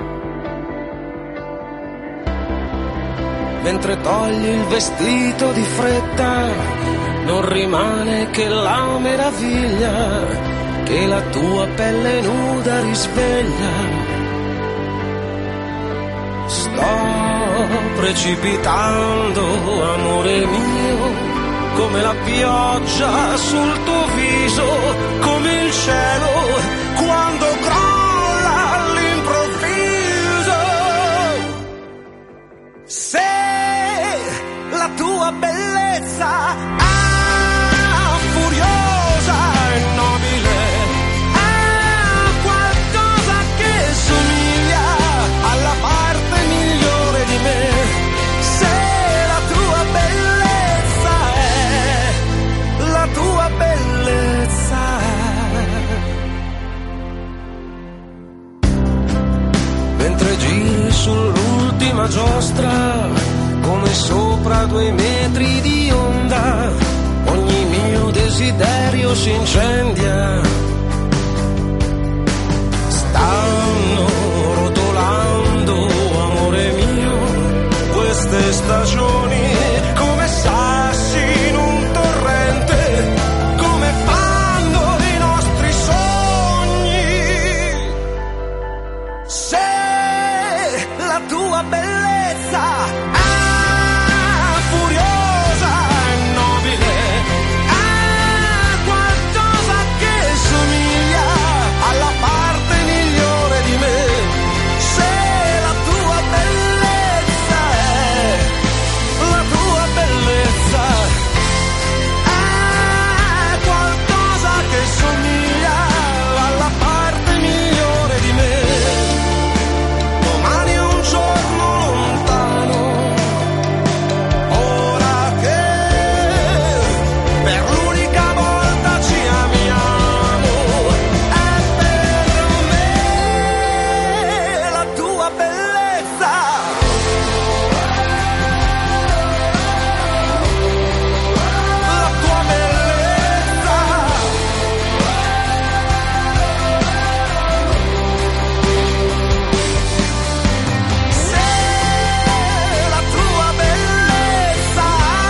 Mentre togli il vestito di fretta, non rimane che la meraviglia che la tua pelle nuda risveglia. Sto precipitando, amore mio, come la pioggia sul tuo viso, come il cielo quando crolla all'improvviso. Se la tua bellezza, ah, furiosa e nobile, ah, qualcosa che somiglia alla parte migliore di me. Se la tua bellezza è la tua bellezza. Mentre giri sull'ultima giostra, come sopra due metri di onda, ogni mio desiderio si incendia. Stanno rotolando, amore mio, queste stagioni come sassi in un torrente, come fanno i nostri sogni. Se la tua bellezza, ah, furiosa e nobile, ah, qualcosa che somiglia alla parte migliore di me. Se la tua bellezza è la tua bellezza, ah, qualcosa che somiglia alla parte migliore di me. Domani è un giorno lontano, ora che per l'unica volta ci amiamo, è per me la tua bellezza. La tua bellezza. Se la tua bellezza,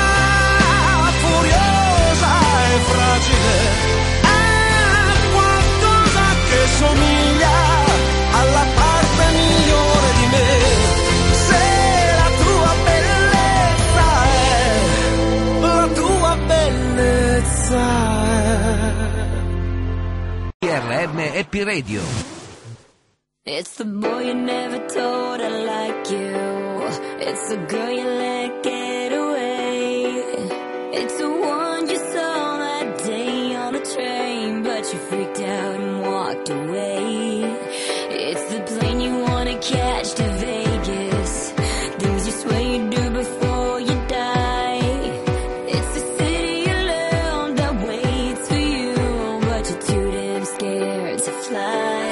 furiosa e fragile, è qualcosa che somiglia alla parte migliore di me. Se la tua bellezza è la tua bellezza è. C R M Happy Radio. It's the boy you never told I like you. It's the girl you let get away. It's the one you saw that day on the train, but you freaked out and walked away. It's the plane you wanna catch to Vegas. Things you swear you do before you die. It's the city alone that waits for you, but you're too damn scared to fly.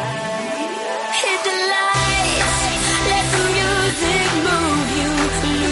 Hit the lights, let the music move you,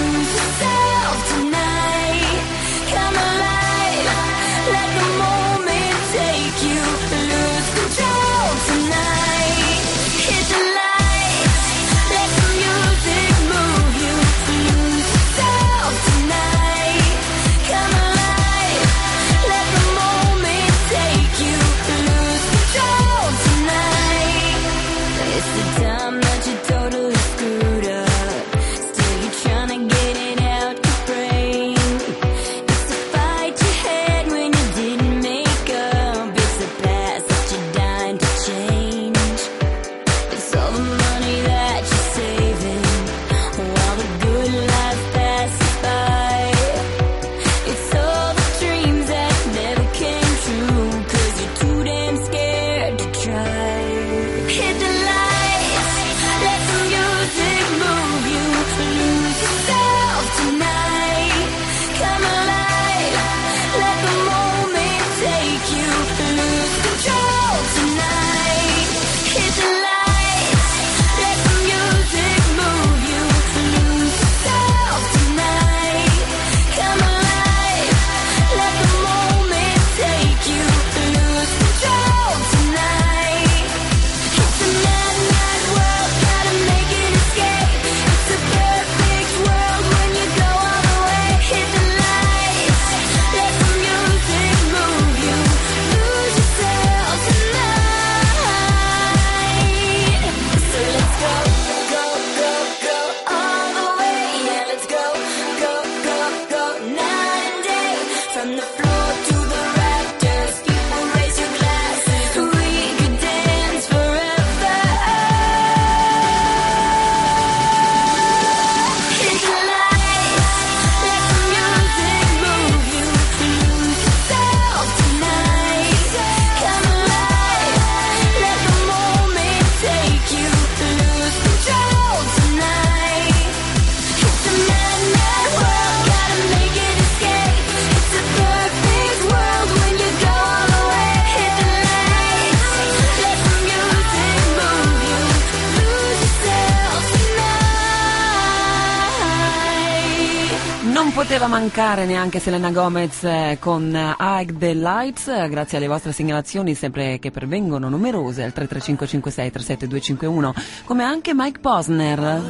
Non poteva mancare neanche Selena Gomez eh, con Hide the Lights, eh, grazie alle vostre segnalazioni sempre che pervengono numerose al tre tre cinque cinque sei tre sette due cinque uno, come anche Mike Posner.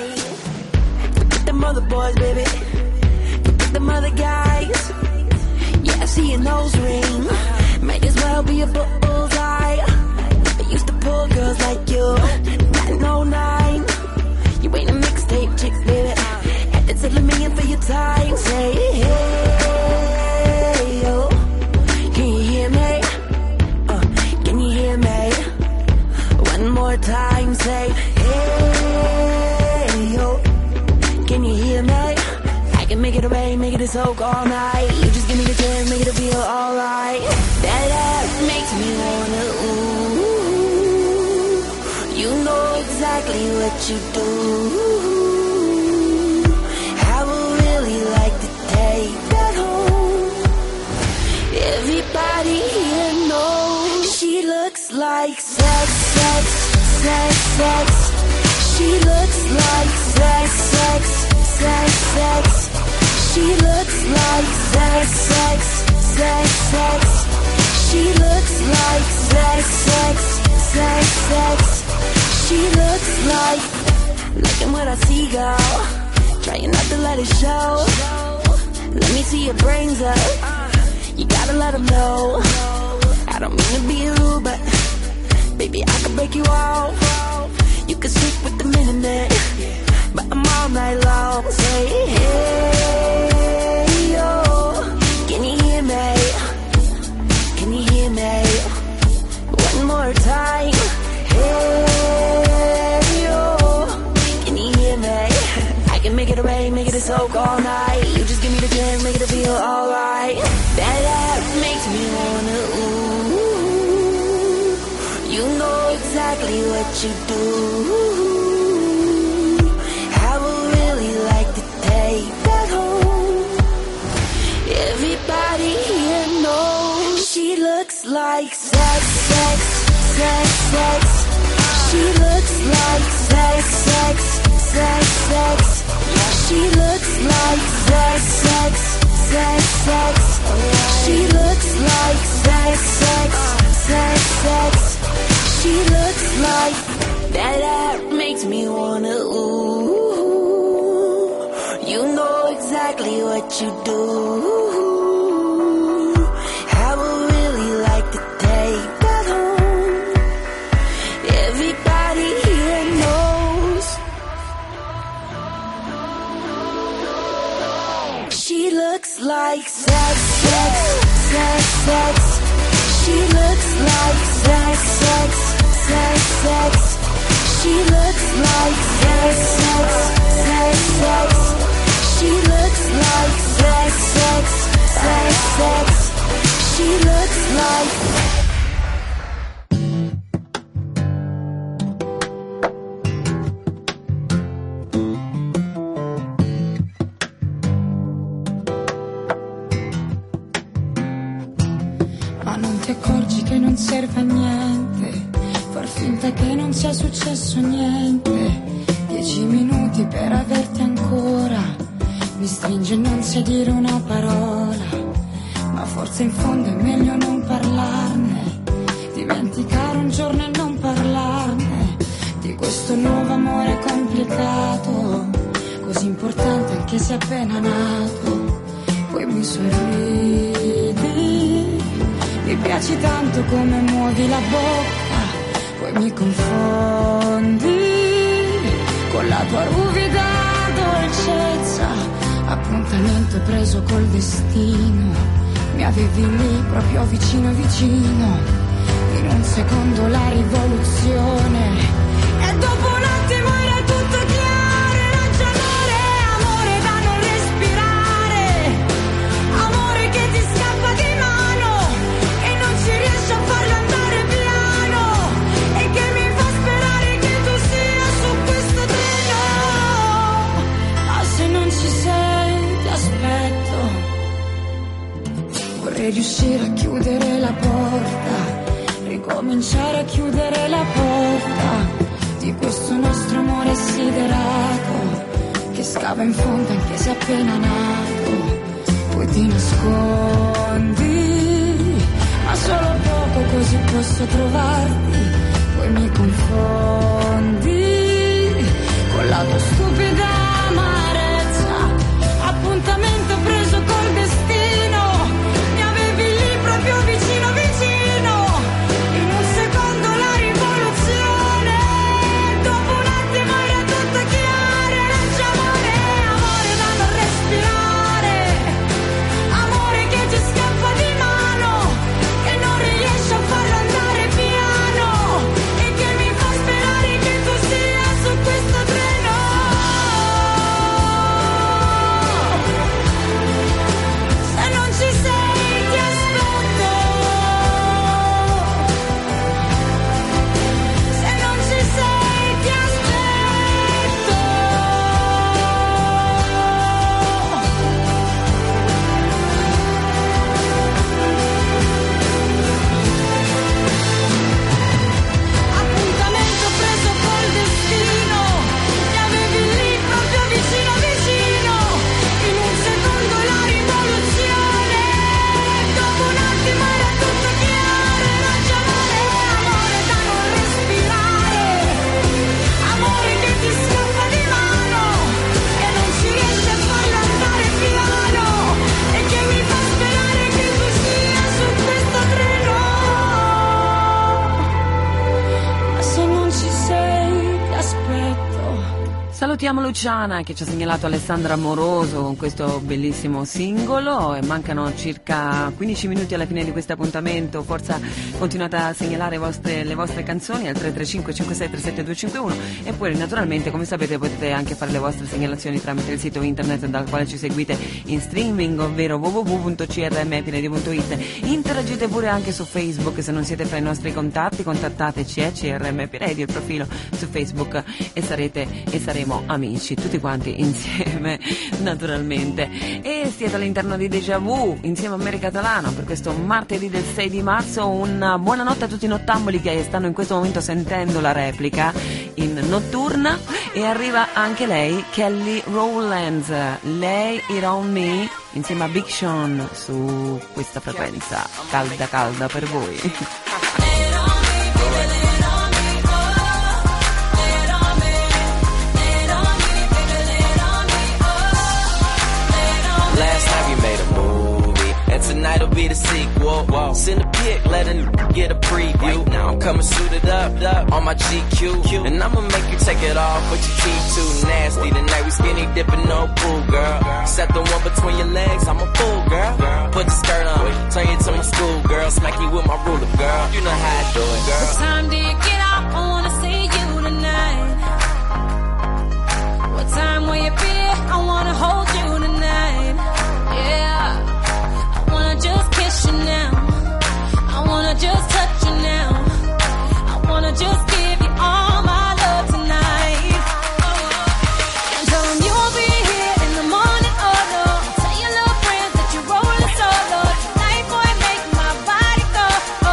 Them other boys, baby. Them other guys. Yeah, I see your nose ring. Might as well be a bullseye. I used to pull girls like you. nine oh nine. You ain't a mixtape chick, baby. Had to tell me in for your time. Say, hey, yo. Can you hear me? Uh, can you hear me? One more time, say, hey, yo. Can you hear me? I can make it a rain, make it a soak all night. You just give me the chance, make it feel alright. That ass makes me wanna ooh. You know exactly what you do. I would really like to take that home. Everybody here knows she looks like sex, sex, sex, sex. She looks like sex, sex, sex, sex. She looks like sex, sex, sex, sex. She looks like sex, sex, sex, sex. She looks like looking what I see, girl. Trying not to let it show. Let me see your brains up. You gotta let them know. I don't mean to be rude, but baby, I can break you off. You can sleep with the minute, but I'm all night long. Say, hey, yo, can you hear me? Can you hear me? One more time. Hey, yo, can you hear me? I can make it a rain, make it a soak all night. You just give me the chance, make it feel alright. That ass makes me wanna ooh. You know exactly what you do. I would really like to take that home. Everybody here knows she looks like sex, sex, sex, sex. She looks like sex, sex, sex, sex. She looks like sex, sex, sex, sex. She looks like sex, sex, sex, sex. She looks like that ass makes me wanna ooh. You know exactly what you do. I would really like to take that home. Everybody here knows she looks like sex, sex, sex, sex. She looks like sex, sex, sex, sex. She looks like sex, sex, sex, sex. She looks like sex, sex, sex, sex. She looks like. Ma non ti accorgi che non serve a niente far finta che non sia successo niente. Dieci minuti per averti ancora. Mi stringe e non sai dire una parola. Ma forse in fondo è meglio non parlarne. Dimenticare un giorno e non parlarne. Di questo nuovo amore complicato, così importante anche se appena nato. Poi mi sorridi. Mi piaci tanto come muovi la bocca. Poi mi confondi con la tua ruvida dolcezza. Appuntamento preso col destino. Mi avevi lì proprio vicino vicino. In un secondo la rivoluzione. E dopo un attimo era tutto chiaro. Ragionare, amore da non respirare. Amore che ti scappa di mano e non ci riesce a farlo andare piano. E che mi fa sperare che tu sia su questo treno. Ma se non ci sei ti aspetto. Vorrei riuscire a chiudere la porta. Ricominciare a chiudere la porta di questo nostro amore siderato che scava in fondo anche se appena nato, poi ti nascondi, ma solo poco così posso trovarti, poi mi confondi con la tua stupida amarezza, appuntamento preso col destino, mi avevi lì proprio vicino vicino, in un secondo la rivoluzione, dopo un attimo era tutto chiaro, non c'è amore, amore da non respirare, amore che ti scappa di mano, che non riesce a farlo andare piano, e che mi fa sperare che tu sia su questo treno. Se non ci sei ti aspetto, se non ci sei ti aspetto. Appuntamento preso col destino, mi avevi lì proprio vicino vicino, in un secondo la rivoluzione, dopo un attimo era tutto chiaro, non c'è amore, amore da non respirare, amore che ti scappa di mano, che non si riesce a farlo andare piano, e che mi fa sperare che tu sia su questo treno. Ma se non ci sei ti aspetto. Salutiamo Luciana che ci ha segnalato Alessandra Amoroso con questo bellissimo singolo, e mancano circa quindici minuti alla fine di questo appuntamento. Forza, continuate a segnalare vostre, le vostre canzoni al tre tre cinque cinque sei tre sette due cinque uno, e poi naturalmente, come sapete, potete anche fare le vostre segnalazioni tramite il sito internet dal quale ci seguite in streaming, ovvero w w w punto c r m p r a d i punto i t. Interagite pure anche su Facebook, se non siete fra i nostri contatti contattateci a C R M P Radio, il profilo su Facebook, e sarete e saremo amici tutti quanti insieme, naturalmente. E siete all'interno di Déjà Vu insieme a Mary Catalano per questo martedì del sei di marzo. Una buonanotte a tutti i nottamboli che stanno in questo momento sentendo la replica in notturna, e arriva anche lei, Kelly Rowlands, lei It On Me insieme a Big Sean su questa frequenza calda calda per voi. Tonight'll be the sequel. Whoa. Send a pic, let a n- get a preview. Right now I'm coming suited up, up on my G Q, Q. And I'ma make you take it off, but your teeth too nasty. Tonight we skinny dipping, no pool, girl. Set the one between your legs, I'm a fool, girl. Put the skirt on, turn you to my school, girl. Smack you with my ruler, girl. You know how I do it, girl. What time do you get out? I wanna see you tonight. What time will you be? I wanna hold you tonight. Yeah, I wanna just kiss you now. I wanna just touch you now. I wanna just give you all my love tonight. And tell them you won't be here in the morning, oh no. Tell your little friends that you're rolling solo. Tonight, boy, make my body go.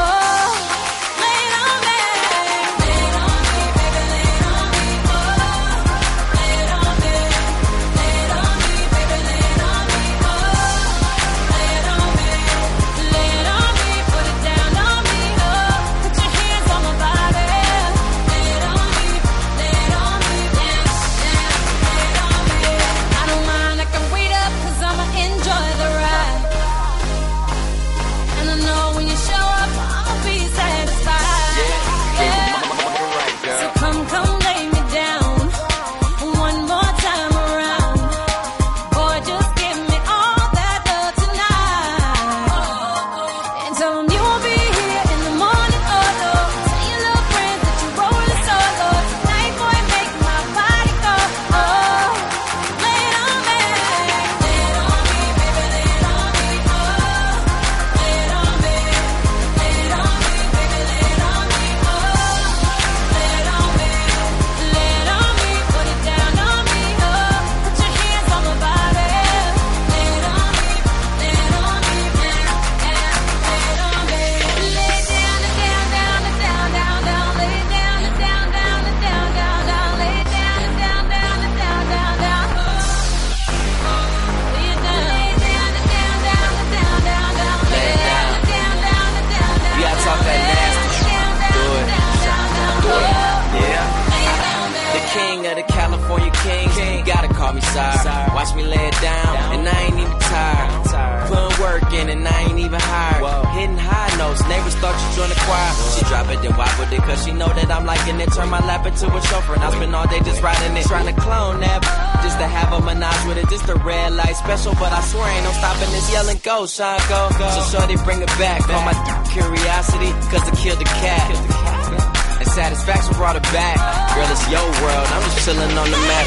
desire. Watch me lay it down, and I ain't even tired. Putting work in, and I ain't even hired. Hitting high notes, neighbors thought you joined the choir. She drop it, then wobble it, cause she know that I'm liking it. Turn my lap into a chauffeur, and I spend all day just riding it. Trying to clone that, just to have a menage with it. Just a red light special, but I swear ain't no stopping this yelling go, Sean, go. So shorty, bring it back. Call my curiosity, cause it killed the cat. And satisfaction brought it back. Girl, it's your world, I'm just chilling on the mat.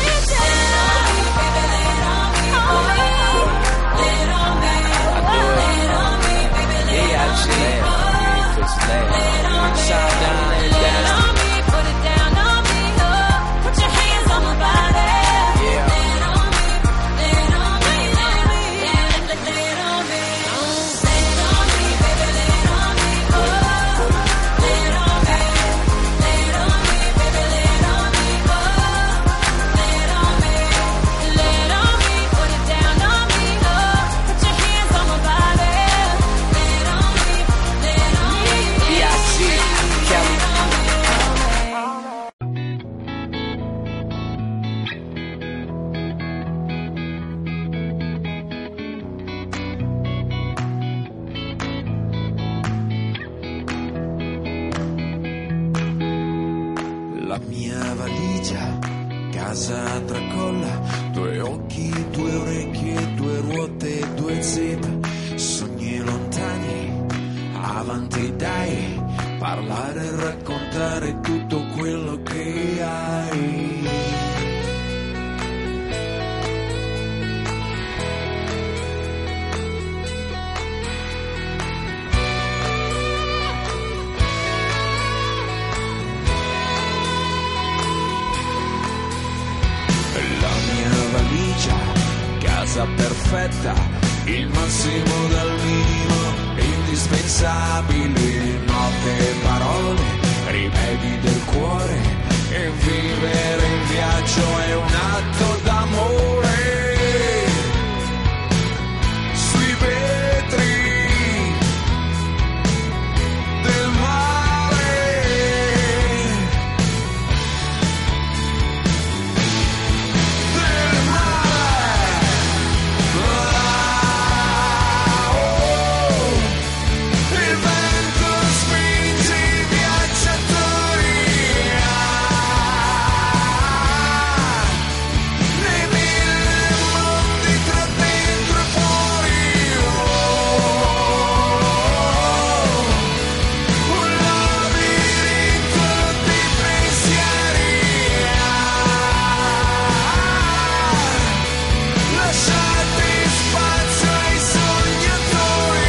Yeah, I just lay it on me, put your leg. Shine down, lay it down. On me, put it down on me, oh. Put your hands on my body. Yeah. Lay it on me, lay it on me, lay it on me, lay it on me. Lay it on me, baby, lay it on me, oh. Lay it on me, lay it on me, baby, lay it on me, oh. Lay it on me, lay it on me, put it down on me, oh. Put your hands on my body. La mia valigia, casa tracolla, due occhi, due orecchie, due ruote, due zip, sogni lontani, avanti dai, parlare e raccontare tutto quello che hai. Casa perfetta, il massimo dal minimo, indispensabili, note, parole, rimedi del cuore, e vivere in viaggio è un atto d'amore. Sui vetri del mare, del mare. Il vento spinge i viaggiatori nei mille mondi tra dentro e fuori. Un labirinto di pensieri. Lasciate spazio ai sognatori.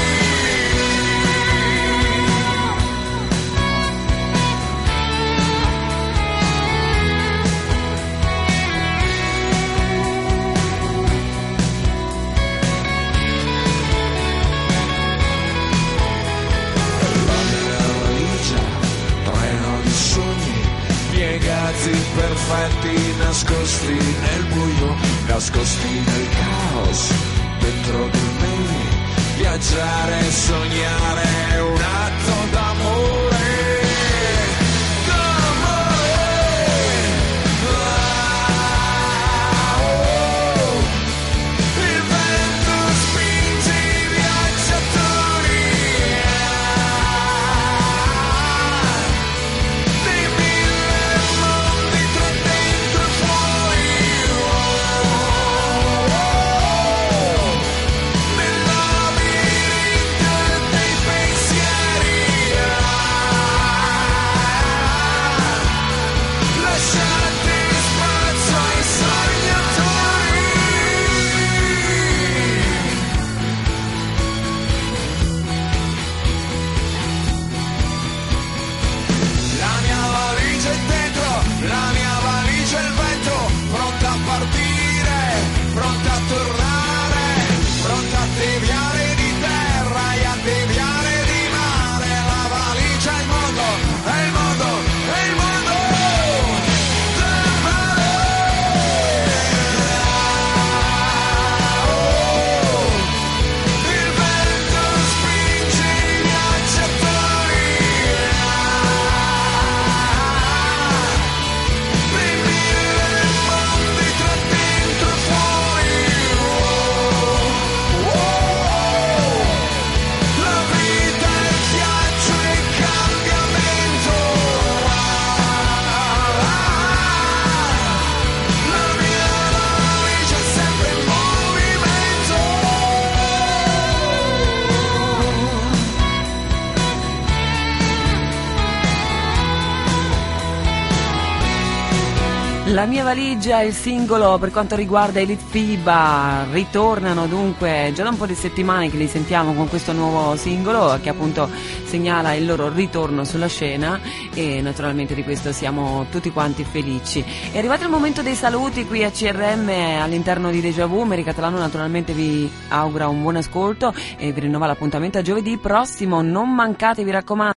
La mia valigia, treno di sogni, piegati perfetti, nascosti nel buio, nascosti nel caos, dentro di me. Viaggiare e sognare è un atto d'amore. Il vento spinge i viaggiatori nei mille mondi tra dentro e fuori. Nel labirinto dei pensieri. La mia valigia, il singolo per quanto riguarda Elite Fiba, ritornano dunque già da un po' di settimane che li sentiamo con questo nuovo singolo che appunto segnala il loro ritorno sulla scena e naturalmente di questo siamo tutti quanti felici. È arrivato il momento dei saluti qui a C R M all'interno di Deja Vu. Mary Catalano naturalmente vi augura un buon ascolto e vi rinnova l'appuntamento a giovedì prossimo, non mancate, vi raccomando.